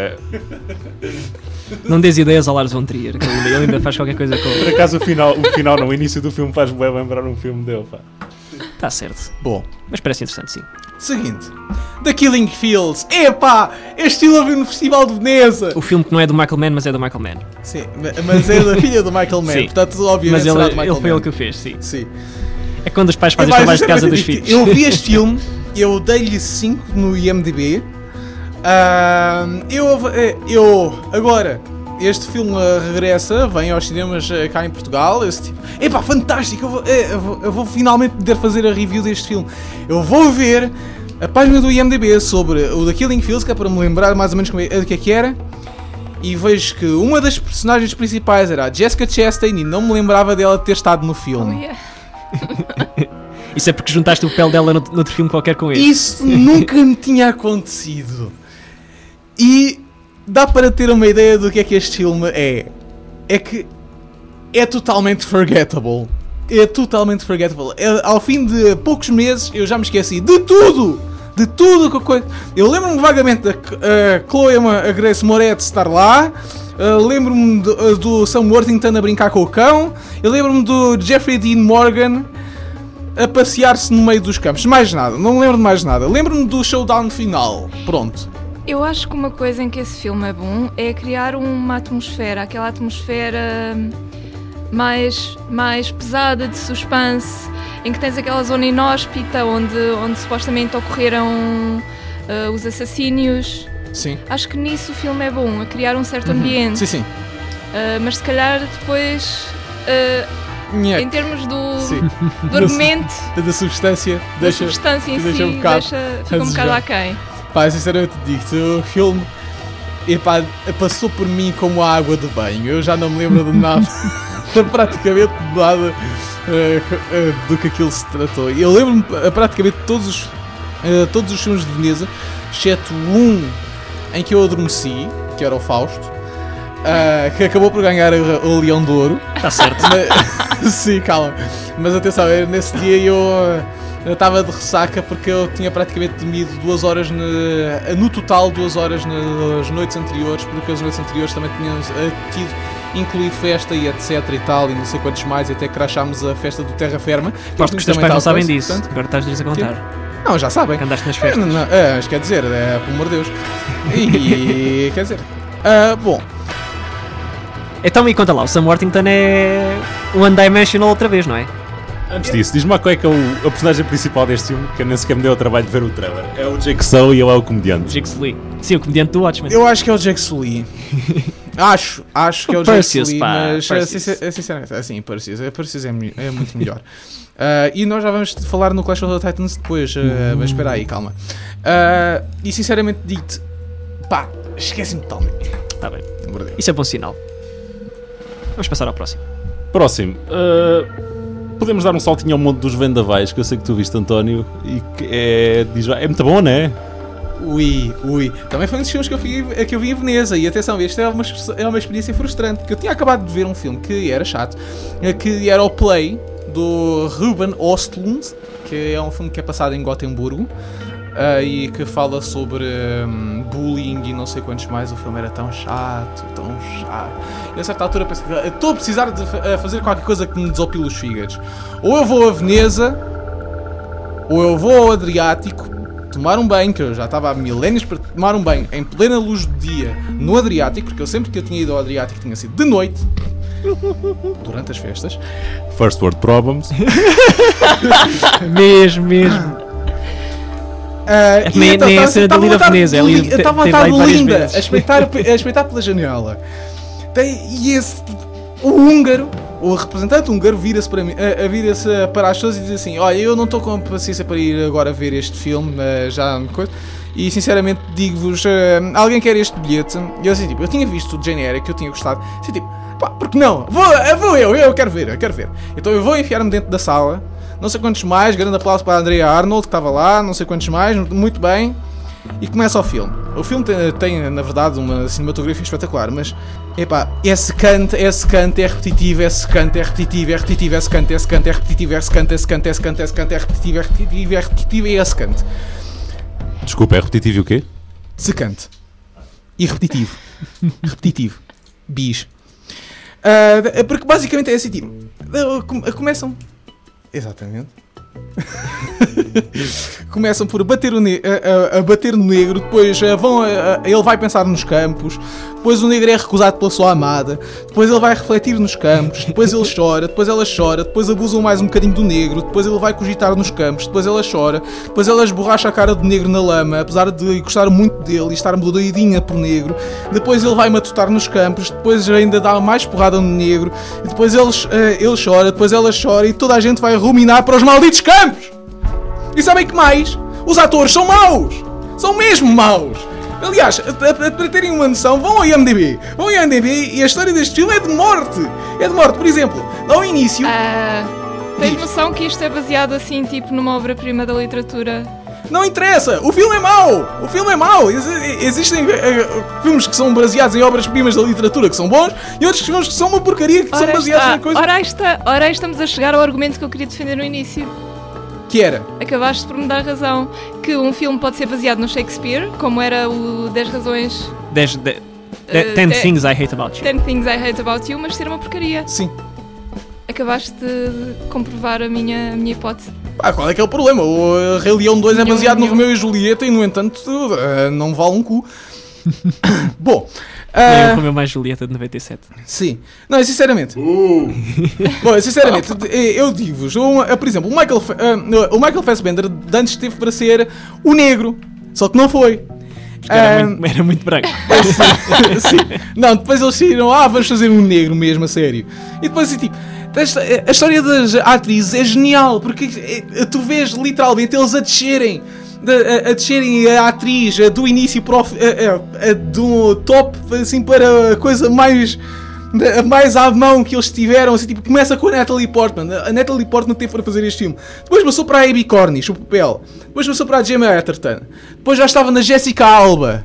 Não dês ideias ao Lars von Trier, que ele ainda faz qualquer coisa com... Por acaso o final no início do filme faz-me lembrar um filme dele, pá. Está certo. Bom. Mas parece interessante, sim. Seguinte. The Killing Fields. Epá! Este filme viu no Festival de Veneza. O filme que não é do Michael Mann, mas é do Michael Mann. Sim, mas é da filha do Michael Mann. Sim. Portanto, obviamente mas será do Michael ele foi Mann. ele que o fez, sim. Sim. É quando os pais fazem os trabalhos de casa dos filhos. Eu vi este filme, eu dei-lhe 5 no IMDb. Agora, este filme regressa, vem aos cinemas cá em Portugal. Esse tipo, epá, fantástico! Eu vou finalmente poder fazer a review deste filme. Eu vou ver a página do IMDb sobre o The Killing Fields, que é para me lembrar mais ou menos do que é que era. E vejo que uma das personagens principais era a Jessica Chastain e não me lembrava dela ter estado no filme. Oh, yeah. Isso é porque juntaste o papel dela noutro filme qualquer com ele. Isso nunca me tinha acontecido. E dá para ter uma ideia do que é que este filme é. É que é totalmente forgettable. É totalmente forgettable. Ao fim de poucos meses eu já me esqueci de tudo. De tudo que coisa. Eu lembro-me vagamente da Chloe, a Grace Moretz estar lá. Lembro-me do Sam Worthington a brincar com o cão. Eu lembro-me do Jeffrey Dean Morgan. a passear-se no meio dos campos. Mais nada, não me lembro de mais nada. Lembro-me do showdown final. Pronto. Eu acho que uma coisa em que esse filme é bom é criar uma atmosfera, aquela atmosfera mais pesada, de suspense, em que tens aquela zona inóspita onde supostamente ocorreram os assassínios. Sim. Acho que nisso o filme é bom, a criar um certo ambiente. Sim, sim. Mas se calhar depois, em termos do argumento, Da substância, da substância em si, fica um bocado aquém. Pá, sinceramente digo-te, o filme passou por mim como a água do banho. Eu já não me lembro de nada, praticamente de nada do que aquilo se tratou. Eu lembro-me praticamente de todos os filmes de Veneza, exceto um em que eu adormeci, que era o Fausto, que acabou por ganhar o Leão de Ouro. Está certo. Sim, calma. Mas atenção, nesse dia eu estava de ressaca porque eu tinha praticamente dormido 2 horas, no total 2 horas nas noites anteriores, porque as noites anteriores também tinham tido incluído festa e etc e tal, e não sei quantos mais, e até crashámos a festa do Terra Ferma. Aposto que os teus pais não sabem disso, agora estás-lhes a contar. Não, já sabem. Que andaste nas festas. Mas quer dizer, pelo amor de Deus. E quer dizer, bom. Então me conta lá, o Sam Worthington é One Dimensional outra vez, não é? Antes disso, diz-me lá qual é que é a personagem principal deste filme, que eu nem sequer me deu o trabalho de ver o trailer. É o Jake Sully e ele é o comediante. Jake Sully. Sim, o comediante do Watchmen. Eu acho que é o Jake Sully. Acho que é o Jake Sully, mas sinceramente, assim, Perseus é muito melhor. E nós já vamos falar no Clash of the Titans depois, mas espera aí, calma. E sinceramente digo-te, pá, esquece-me totalmente. Está bem. Isso é bom sinal. Vamos passar ao próximo. Próximo. Podemos dar um saltinho ao mundo dos vendavais, que eu sei que tu viste, António, e que é muito bom, não é? Ui. Também foi um dos filmes que eu vi em Veneza. E atenção, este é uma experiência frustrante, porque eu tinha acabado de ver um filme que era chato, que era o Play, do Ruben Östlund, que é um filme que é passado em Gotemburgo, e que fala sobre bullying e não sei quantos mais. O filme era tão chato. E a certa altura pensei, estou a precisar de fazer qualquer coisa que me desopile os fígados. Ou eu vou a Veneza, ou eu vou ao Adriático tomar um banho, que eu já estava há milénios para tomar um banho em plena luz do dia no Adriático, porque eu sempre que eu tinha ido ao Adriático tinha sido de noite, durante as festas. First world problems. mesmo. Nem a cena dali da Veneza. Eu estava a estar linda a espreitar pela janela. E o húngaro, o representante húngaro, vira-se para mim, vira-se para as pessoas e diz assim: olha, eu não estou com paciência para ir agora ver este filme, já coisa. E sinceramente digo-vos, alguém quer este bilhete? E eu assim, tipo, eu tinha visto o Jane Eyre, que eu tinha gostado, assim, tipo, pá, porque não? Eu quero ver. Então eu vou enfiar-me dentro da sala, não sei quantos mais, grande aplauso para a Andrea Arnold, que estava lá, não sei quantos mais, muito bem, e começa o filme. O filme tem na verdade, uma cinematografia espetacular, mas, epá, é secante, é repetitivo, é repetitivo, e é secante. Desculpa, é repetitivo e o quê? Secante. E repetitivo. Repetitivo. Bis. Porque basicamente é assim, tipo, começam... Exatamente. Começam por bater a bater no negro, depois ele vai pensar nos campos, depois o negro é recusado pela sua amada, depois ele vai refletir nos campos, depois ele chora, depois ela chora, depois abusam mais um bocadinho do negro, depois ele vai cogitar nos campos, depois ela chora, depois ela esborracha a cara do negro na lama, apesar de gostar muito dele e estar doidinha por negro, depois ele vai matutar nos campos, depois ainda dá mais porrada no negro, e depois ele chora, depois ela chora e toda a gente vai ruminar para os malditos campos! E sabem que mais? Os atores são maus! São mesmo maus! Aliás, para terem uma noção, vão ao IMDb e a história deste filme é de morte! Por exemplo, ao início... Tens noção que isto é baseado assim, tipo, numa obra-prima da literatura? Não interessa! O filme é mau! Existem filmes que são baseados em obras-primas da literatura que são bons e outros filmes que são uma porcaria que são baseados em coisas... Ora aí estamos a chegar ao argumento que eu queria defender no início. Que era? Acabaste por me dar razão. Que um filme pode ser baseado no Shakespeare, como era o 10 razões... 10 Things I Hate About You. 10 Things I Hate About You, mas ser uma porcaria. Sim. Acabaste de comprovar a minha hipótese. Pá, qual é que é o problema? O Rei Leão 2 é baseado no Romeu e Julieta e, no entanto, não vale um cu. Bom... É o Romeu mais Julieta de 97. Sim. Não, sinceramente. Bom, sinceramente, eu digo-vos, por exemplo, o Michael Fassbender antes esteve para ser o negro, só que não foi. Era muito branco. Sim. Não, depois eles decidiram, vamos fazer um negro mesmo, a sério. E depois, assim, tipo, a história das atrizes é genial, porque tu vês literalmente eles a descerem a atriz do início do top assim, para a coisa mais à mão que eles tiveram, assim, tipo, começa com a Natalie Portman. A Natalie Portman teve para fazer este filme, depois passou para a Abbey Cornish o papel, depois passou para a Gemma Arterton, depois já estava na Jessica Alba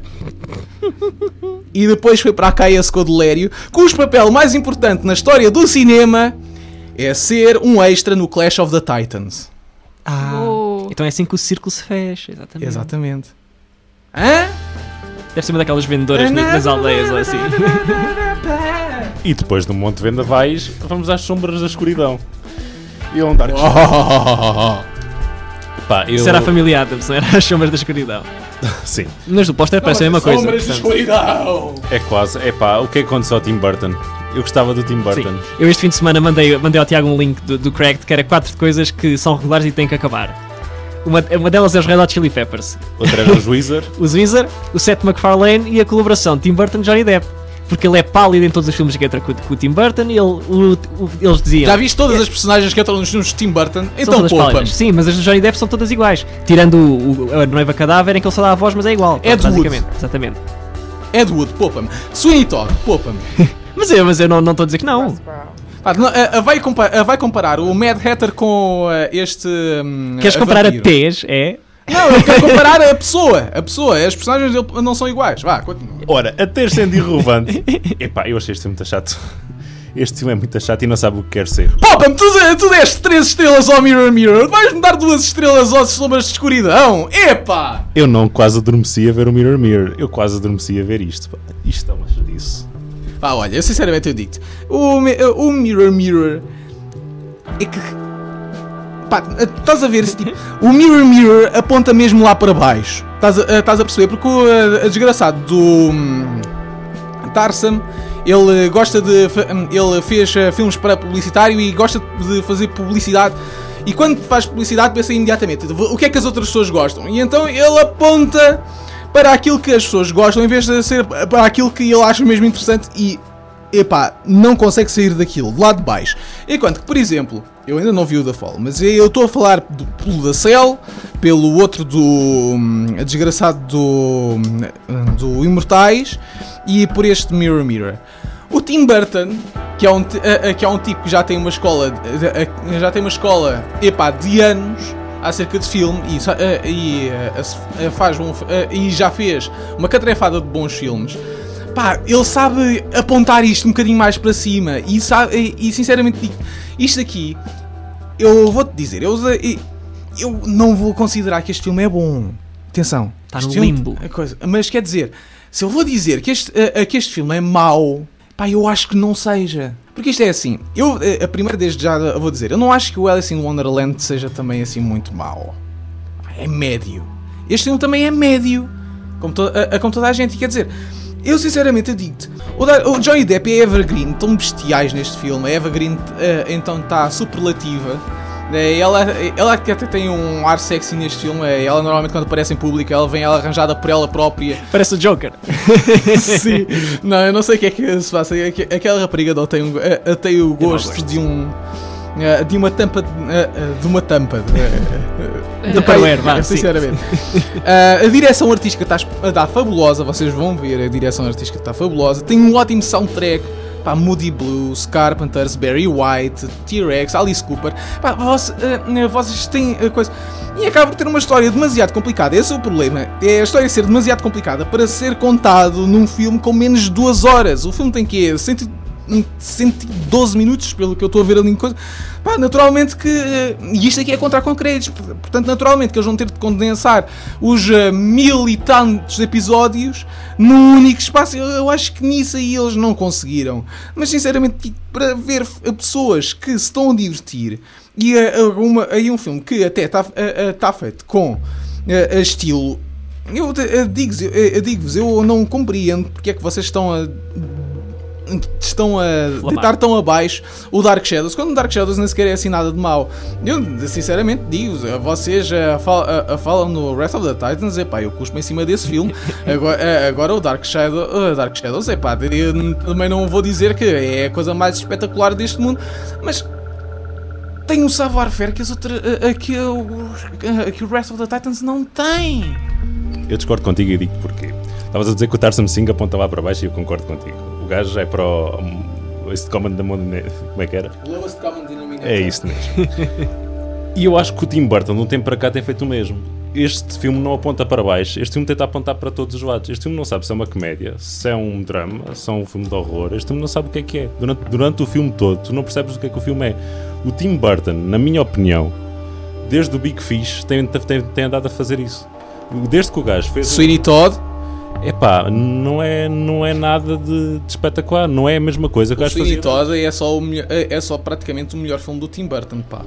e depois foi para a Kaia Scodelario, cujo papel mais importante na história do cinema é ser um extra no Clash of the Titans. Então é assim que o círculo se fecha, exatamente. Hã? Deve ser uma daquelas vendedoras nas aldeias ou assim. E depois de um monte de vendavais, vamos às sombras da escuridão. E um Dark Pá, Isso era a família Adams, não era as sombras da escuridão. Sim. Mas do póster parece a mesma coisa. Sombras da escuridão. É quase. É pá, o que é que aconteceu ao Tim Burton? Eu gostava do Tim Burton. Sim. Eu este fim de semana mandei ao Tiago um link do Cracked, que era 4 coisas que são regulares e têm que acabar. Uma delas é os Red Hot Chili Peppers. Outra era os Weezer. Os Weezer, o Seth MacFarlane e a colaboração Tim Burton-Johnny Depp. Porque ele é pálido em todos os filmes que entra com o Tim Burton e eles diziam... Já viste todas as personagens que entram nos filmes de Tim Burton? Então poupa. Sim, mas as do Johnny Depp são todas iguais. Tirando a Noiva Cadáver, em que ele só dá a voz, mas é igual. Ed basicamente. Wood. Exatamente. Ed Wood, poupa-me. Sweeney Todd, poupa-me. Mas eu não estou a dizer que não. Vai comparar o Mad Hatter com este... Queres comparar a T's? É... Não, eu quero comparar a pessoa. As personagens dele não são iguais. Vá, continua. Ora, até sendo irrelevante. Epá, eu achei este filme muito chato. Este filme é muito chato e não sabe o que quer ser. Poupa-me, tu deste 3 estrelas ao Mirror Mirror. Vais-me dar 2 estrelas aos Sombras de Escuridão. Epá! Eu não quase adormeci a ver o Mirror Mirror. Eu quase adormeci a ver isto. Pá. Isto é uma chatice. Olha, eu sinceramente eu digo-te. O Mirror Mirror é que... Pá, estás a ver, tipo, o Mirror Mirror aponta mesmo lá para baixo. Estás a perceber? Porque o desgraçado do Tarsem, ele gosta de... Ele fez filmes para publicitário e gosta de fazer publicidade. E quando faz publicidade pensa imediatamente o que é que as outras pessoas gostam. E então ele aponta para aquilo que as pessoas gostam em vez de ser para aquilo que ele acha mesmo interessante e... Epá, não consegue sair daquilo, de lá de baixo. Enquanto que, por exemplo, eu ainda não vi o The Fall, mas eu estou a falar pelo da Cell, pelo outro do desgraçado do Imortais e por este Mirror Mirror. O Tim Burton, que é um tipo que já tem uma escola, epá, de anos acerca de filme e já fez uma catrefada de bons filmes. Pá, ele sabe apontar isto um bocadinho mais para cima e sinceramente digo, isto aqui, eu vou-te dizer, eu não vou considerar que este filme é bom. Atenção. Está no limbo. Mas quer dizer, se eu vou dizer que este filme é mau, pá, eu acho que não seja. Porque isto é assim, a primeira desde já vou dizer, eu não acho que o Alice in Wonderland seja também assim muito mau. É médio. Este filme também é médio, como toda a gente, quer dizer... Eu sinceramente digo-te, o Johnny Depp e a Eva Green estão bestiais neste filme. A Eva Green então está superlativa. Ela até tem um ar sexy neste filme. Ela normalmente quando aparece em público ela vem arranjada por ela própria. Parece o Joker. Sim. Não, eu não sei o que é que se passa. Aquela rapariga tem o gosto de uma tampa de uma tampa do Tupperware, sinceramente. A direção artística está fabulosa. Vocês vão ver, a direção artística está fabulosa. Tem um ótimo soundtrack. Pá, Moody Blues, Carpenters, Barry White, T-Rex, Alice Cooper. Pá, vocês têm coisa. E acaba por ter uma história demasiado complicada. Esse é o problema. É a história ser demasiado complicada para ser contado num filme com menos de 2 horas. O filme tem que 112 minutos, pelo que eu estou a ver ali em coisa. Pá, naturalmente que... E isto aqui é contra com créditos, portanto, naturalmente que eles vão ter de condensar os 1000 e tantos episódios num único espaço. Eu acho que nisso aí eles não conseguiram. Mas, sinceramente, para ver pessoas que se estão a divertir e aí um filme que até está feito com estilo... Eu digo-vos, eu não compreendo porque é que vocês estão a deitar tão abaixo o Dark Shadows, quando o Dark Shadows nem sequer é assim nada de mau. Eu sinceramente digo, vocês falam no Wrath of the Titans, epá, eu cuspo em cima desse filme. Agora o Dark Shadows, epá, eu também não vou dizer que é a coisa mais espetacular deste mundo, mas tem um savoir-faire que o Wrath of the Titans não tem. Eu discordo contigo e digo porquê. Estavas a dizer que o Tarsem Singh aponta lá para baixo e eu concordo contigo. O gajo é para o Lowest Common Denominator. Como é que era? Lowest Common Denominator. É isso mesmo. E eu acho que o Tim Burton, de um tempo para cá, tem feito o mesmo. Este filme não aponta para baixo. Este filme tenta apontar para todos os lados. Este filme não sabe se é uma comédia, se é um drama, se é um filme de horror. Este filme não sabe o que é. Durante o filme todo, tu não percebes o que é que o filme é. O Tim Burton, na minha opinião, desde o Big Fish, tem andado a fazer isso. Desde que o gajo fez... Sweeney Todd. Epá, não é nada de espetacular. Não é a mesma coisa que o gajo fazia. Sweeney Todd é só praticamente o melhor filme do Tim Burton, pá.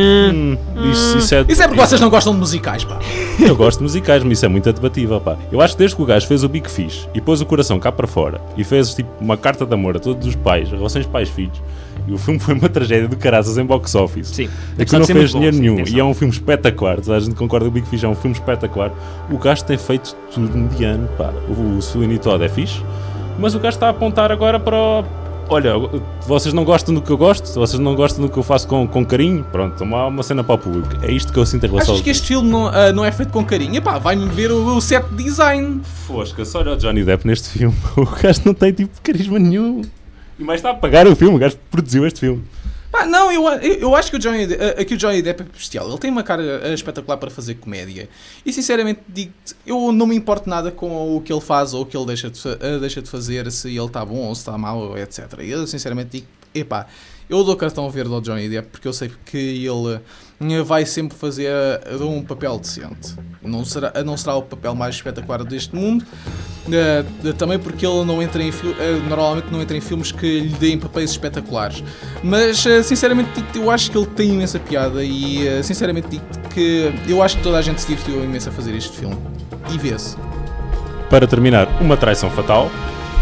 Isso é porque vocês não gostam de musicais, pá. Eu gosto de musicais, mas isso é muito debatível, pá. Eu acho que desde que o gajo fez o Big Fish e pôs o coração cá para fora e fez tipo uma carta de amor a todos os pais, relações pais-filhos, e o filme foi uma tragédia de caraças em box office. Sim. Aquilo não fez dinheiro nenhum. E é um filme espetacular. Toda a gente concorda que o Big Fish é um filme espetacular. O gajo tem feito tudo mediano, pá. O Sweeney Todd é fixe, mas o gajo está a apontar agora para o... Olha, vocês não gostam do que eu gosto, vocês não gostam do que eu faço com carinho, pronto, toma uma cena para o público. É isto que eu sinto em relação... Achas que este filme não é feito com carinho? Epá, vai-me ver o set design. Fosca, só olha o Johnny Depp neste filme. O gajo não tem tipo carisma nenhum. E mais está a pagar o filme, o gajo produziu este filme. Pá, não, eu acho que o Johnny Depp é bestial. Ele tem uma cara espetacular para fazer comédia. E sinceramente digo-te, eu não me importo nada com o que ele faz ou o que ele deixa de fazer, se ele está bom ou se está mau, etc. Eu sinceramente digo, epá, eu dou cartão verde ao Johnny Depp porque eu sei que ele vai sempre fazer um papel decente. Não será o papel mais espetacular deste mundo. Também porque ele não entra normalmente não entra em filmes que lhe deem papéis espetaculares. Mas sinceramente digo-te, eu acho que ele tem imensa piada e sinceramente digo-te que eu acho que toda a gente se divertiu imenso a fazer este filme. E vê-se. Para terminar, uma traição fatal.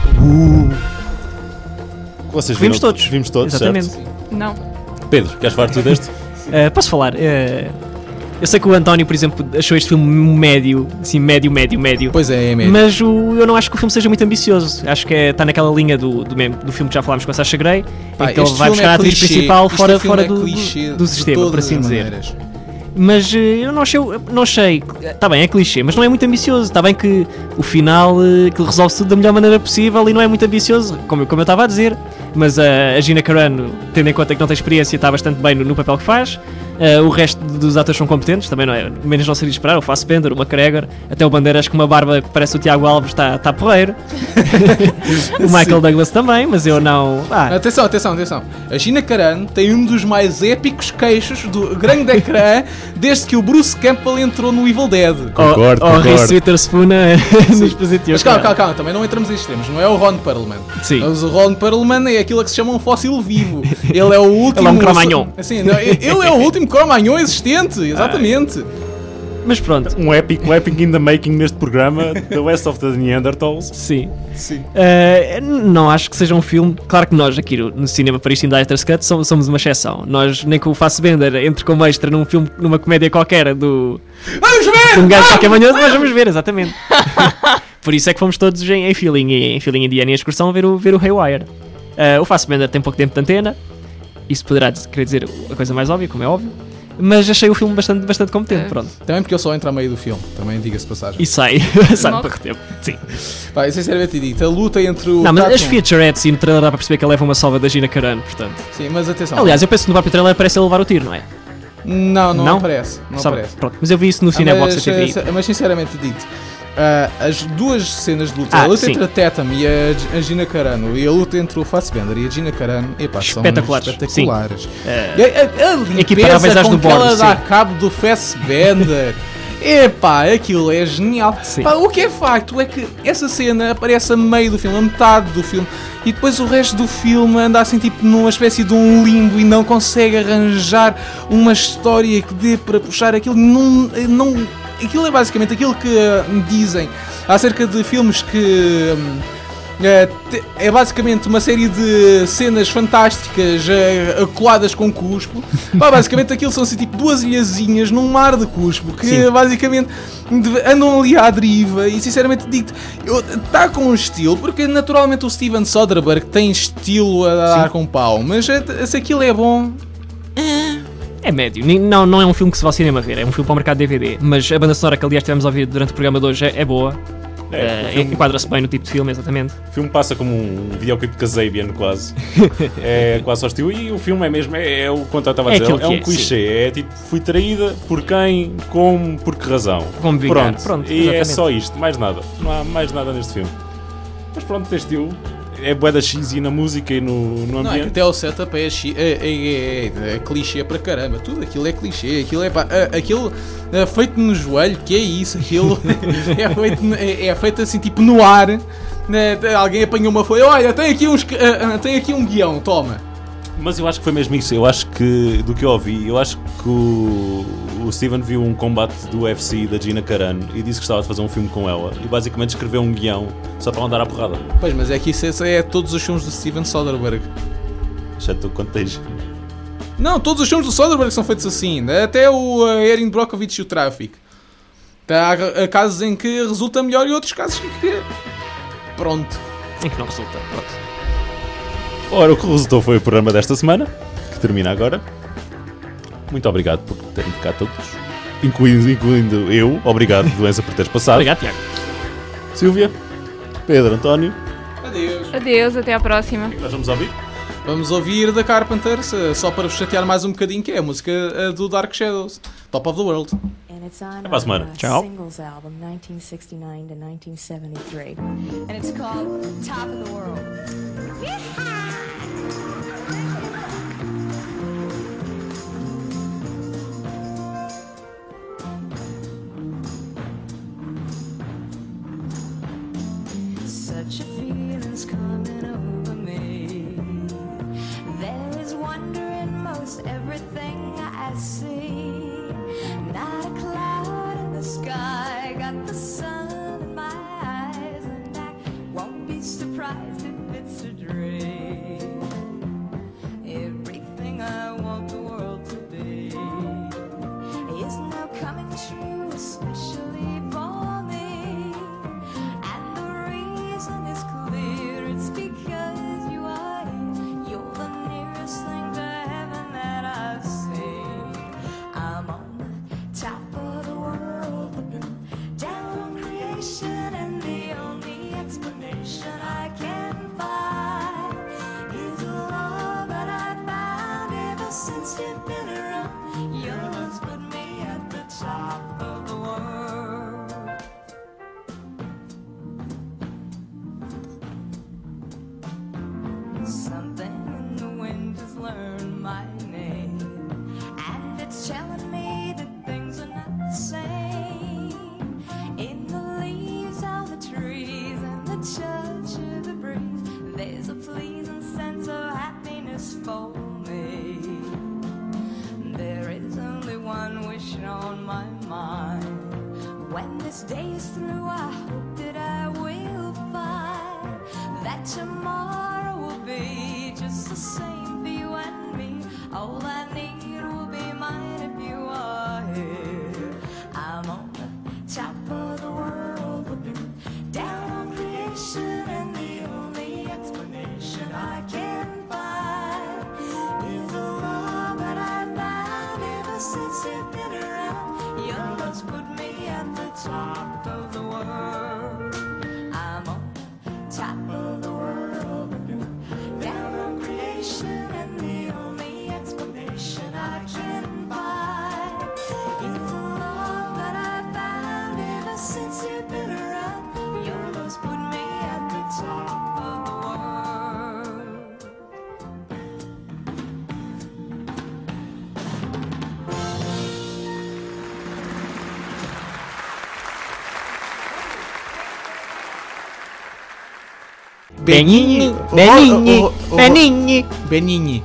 Vocês vimos todos. Vimos todos, exatamente. Certo? Não. Pedro, queres falar tu deste? Posso falar? Eu sei que o António, por exemplo, achou este filme médio, assim, médio. Pois é médio. Mas eu não acho que o filme seja muito ambicioso. Acho que está naquela linha do filme que já falámos com a Sasha Grey, em que ele vai buscar a atriz principal fora do sistema, por assim dizer. Mas eu não achei. Está bem, é clichê, mas não é muito ambicioso. Está bem que o final que resolve tudo da melhor maneira possível e não é muito ambicioso, como eu estava a dizer. Mas a Gina Carano, tendo em conta que não tem experiência, está bastante bem no papel que faz. O resto dos atores são competentes, também não é? Menos não seria de esperar. O Fassbender, o McGregor, até o Bandeiras com uma barba que parece o Tiago Alves está porreiro. O Michael Douglas também, mas eu não. Atenção. A Gina Carano tem um dos mais épicos queixos do grande ecrã desde que o Bruce Campbell entrou no Evil Dead. Concordo. O Reese Witherspoon nos presenteou. Mas calma, também não entramos em extremos. Não é o Ron Perlman. Sim. Mas o Ron Perlman é aquilo que se chama um fóssil vivo. Ele é o último. Ele é um Cro-Magnon. Assim, ele é o último Cro-Magnon existente, exatamente. Mas pronto. Um epic in the making neste programa, The West of the Neanderthals. Sim. Não acho que seja um filme. Claro que nós aqui no Cinema Paris Director's Cut somos uma exceção. Nós nem com o Fassbender entre como extra num filme, numa comédia qualquer do. Vamos ver! De um gajo qualquer manhoso, nós vamos ver, exatamente. Por isso é que fomos todos em feeling indiano e excursão ver o Haywire. O Fassbender tem pouco tempo de antena. Isso poderá querer dizer a coisa mais óbvia, como é óbvio. Mas achei o filme bastante competente, pronto. Também porque eu só entro a meio do filme, também diga-se de passagem. E sai pouco tempo, sim. Pá, sinceramente dito, a luta entre o... Não, mas as featurettes e no trailer dá para perceber que ele leva uma salva da Gina Carano, portanto. Sim, mas atenção. Aliás, eu penso que no próprio trailer parece ele levar o tiro, não é? Não aparece. Pronto, mas eu vi isso no Cinebox a TV. Mas sinceramente dito, as duas cenas de luta, a luta sim. entre a Tatum e a Gina Carano e a luta entre o Fassbender e a Gina Carano, epá, são Espetaculares. espetaculares. A Equiparáveis limpeza às com do que ela Borg, dá sim. cabo do Fassbender. Epá, aquilo é genial. Sim. Pá, o que é facto é que essa cena aparece a meio do filme, a metade do filme, e depois o resto do filme anda assim tipo numa espécie de um limbo e não consegue arranjar uma história que dê para puxar aquilo. Aquilo é basicamente aquilo que me dizem acerca de filmes que é basicamente uma série de cenas fantásticas coladas com cuspo. Pá, basicamente aquilo são assim, tipo duas ilhazinhas num mar de cuspo que Sim. basicamente andam ali à deriva e sinceramente digo, está com um estilo, porque naturalmente o Steven Soderbergh tem estilo a dar com pau, mas se aquilo é bom. É médio. Não é um filme que se vai ao cinema ver, é um filme para o mercado DVD. Mas a banda sonora que aliás tivemos a ouvir durante o programa de hoje é boa. O filme- Enquadra-se bem no tipo de filme, exatamente. O filme passa como um videoclipe de Kazabian, quase. É quase ao estilo. E o filme é mesmo, é o quanto eu estava a É dizer, aquilo é que um é, clichê. É tipo, fui traída por quem, como, por que razão. Como vingar. Pronto, e é exatamente. só isto, mais nada. Não há mais nada neste filme. Mas pronto, este estilo é bué da cheesy na música e no Não, é que ambiente. até o setup é clichê para caramba. Tudo aquilo é clichê. Aquilo é pá, aquilo feito no joelho, que é isso? Aquilo é feito assim tipo no ar. Alguém apanhou uma folha. Olha, tem aqui um guião, toma. Mas eu acho que foi mesmo isso. Eu acho que, do que eu ouvi, eu acho que o Steven viu um combate do UFC da Gina Carano e disse que estava a fazer um filme com ela. E basicamente escreveu um guião só para andar à porrada. Pois, mas é que isso é todos os filmes do Steven Soderbergh. Exceto quando tens. Não, todos os filmes do Soderbergh são feitos assim. Até o Erin Brockovich e o Traffic. Há casos em que resulta melhor e outros casos em que... Pronto. Em que não resulta. Pronto. Ora, o que resultou foi o programa desta semana, que termina agora. Muito obrigado por terem ficado todos, incluindo eu. Obrigado, Doença, por teres passado. Obrigado, Tiago. Silvia, Pedro, António, Adeus. Adeus, até à próxima. o que nós vamos ouvir? Vamos ouvir The Carpenters, só para vos chatear mais um bocadinho, que é a música do Dark Shadows, Top of the World. And it's on Até para a semana. Tchau. singles album 1969 to 1973. And it's called Top of the World. Such a feeling's coming over me. There is wonder in most everything I see. Not a cloud in the sky, got the sun in my eyes, and I won't be surprised if it's a dream. Everything I want the world to be is now coming true, especially for me. And the reason is clear, it's because you are here. You're the nearest thing to heaven that I've seen. I'm on the top of the world, looking down on creation, and the only explanation I can find is the love that I found ever since you've been around. Your love's put me at the top of the world. Something in the wind has learned my name, and it's telling me that things are not the same. In the leaves of the trees and the touch of the breeze, there's a pleasing sense of happiness for me. There is only one wish on my mind. When this day is through, I hope that I will find that tomorrow will be just the same for you and me. All I need will be mine if you are here. I'm on the top of the world, looking down on creation, and the only explanation I can find is the love that I found ever since you've been around. Your love's put me at the top of the world. I'm on the top of the world, looking down on creation, and the only explanation Benigni. Benigni. Benigni. Benigni.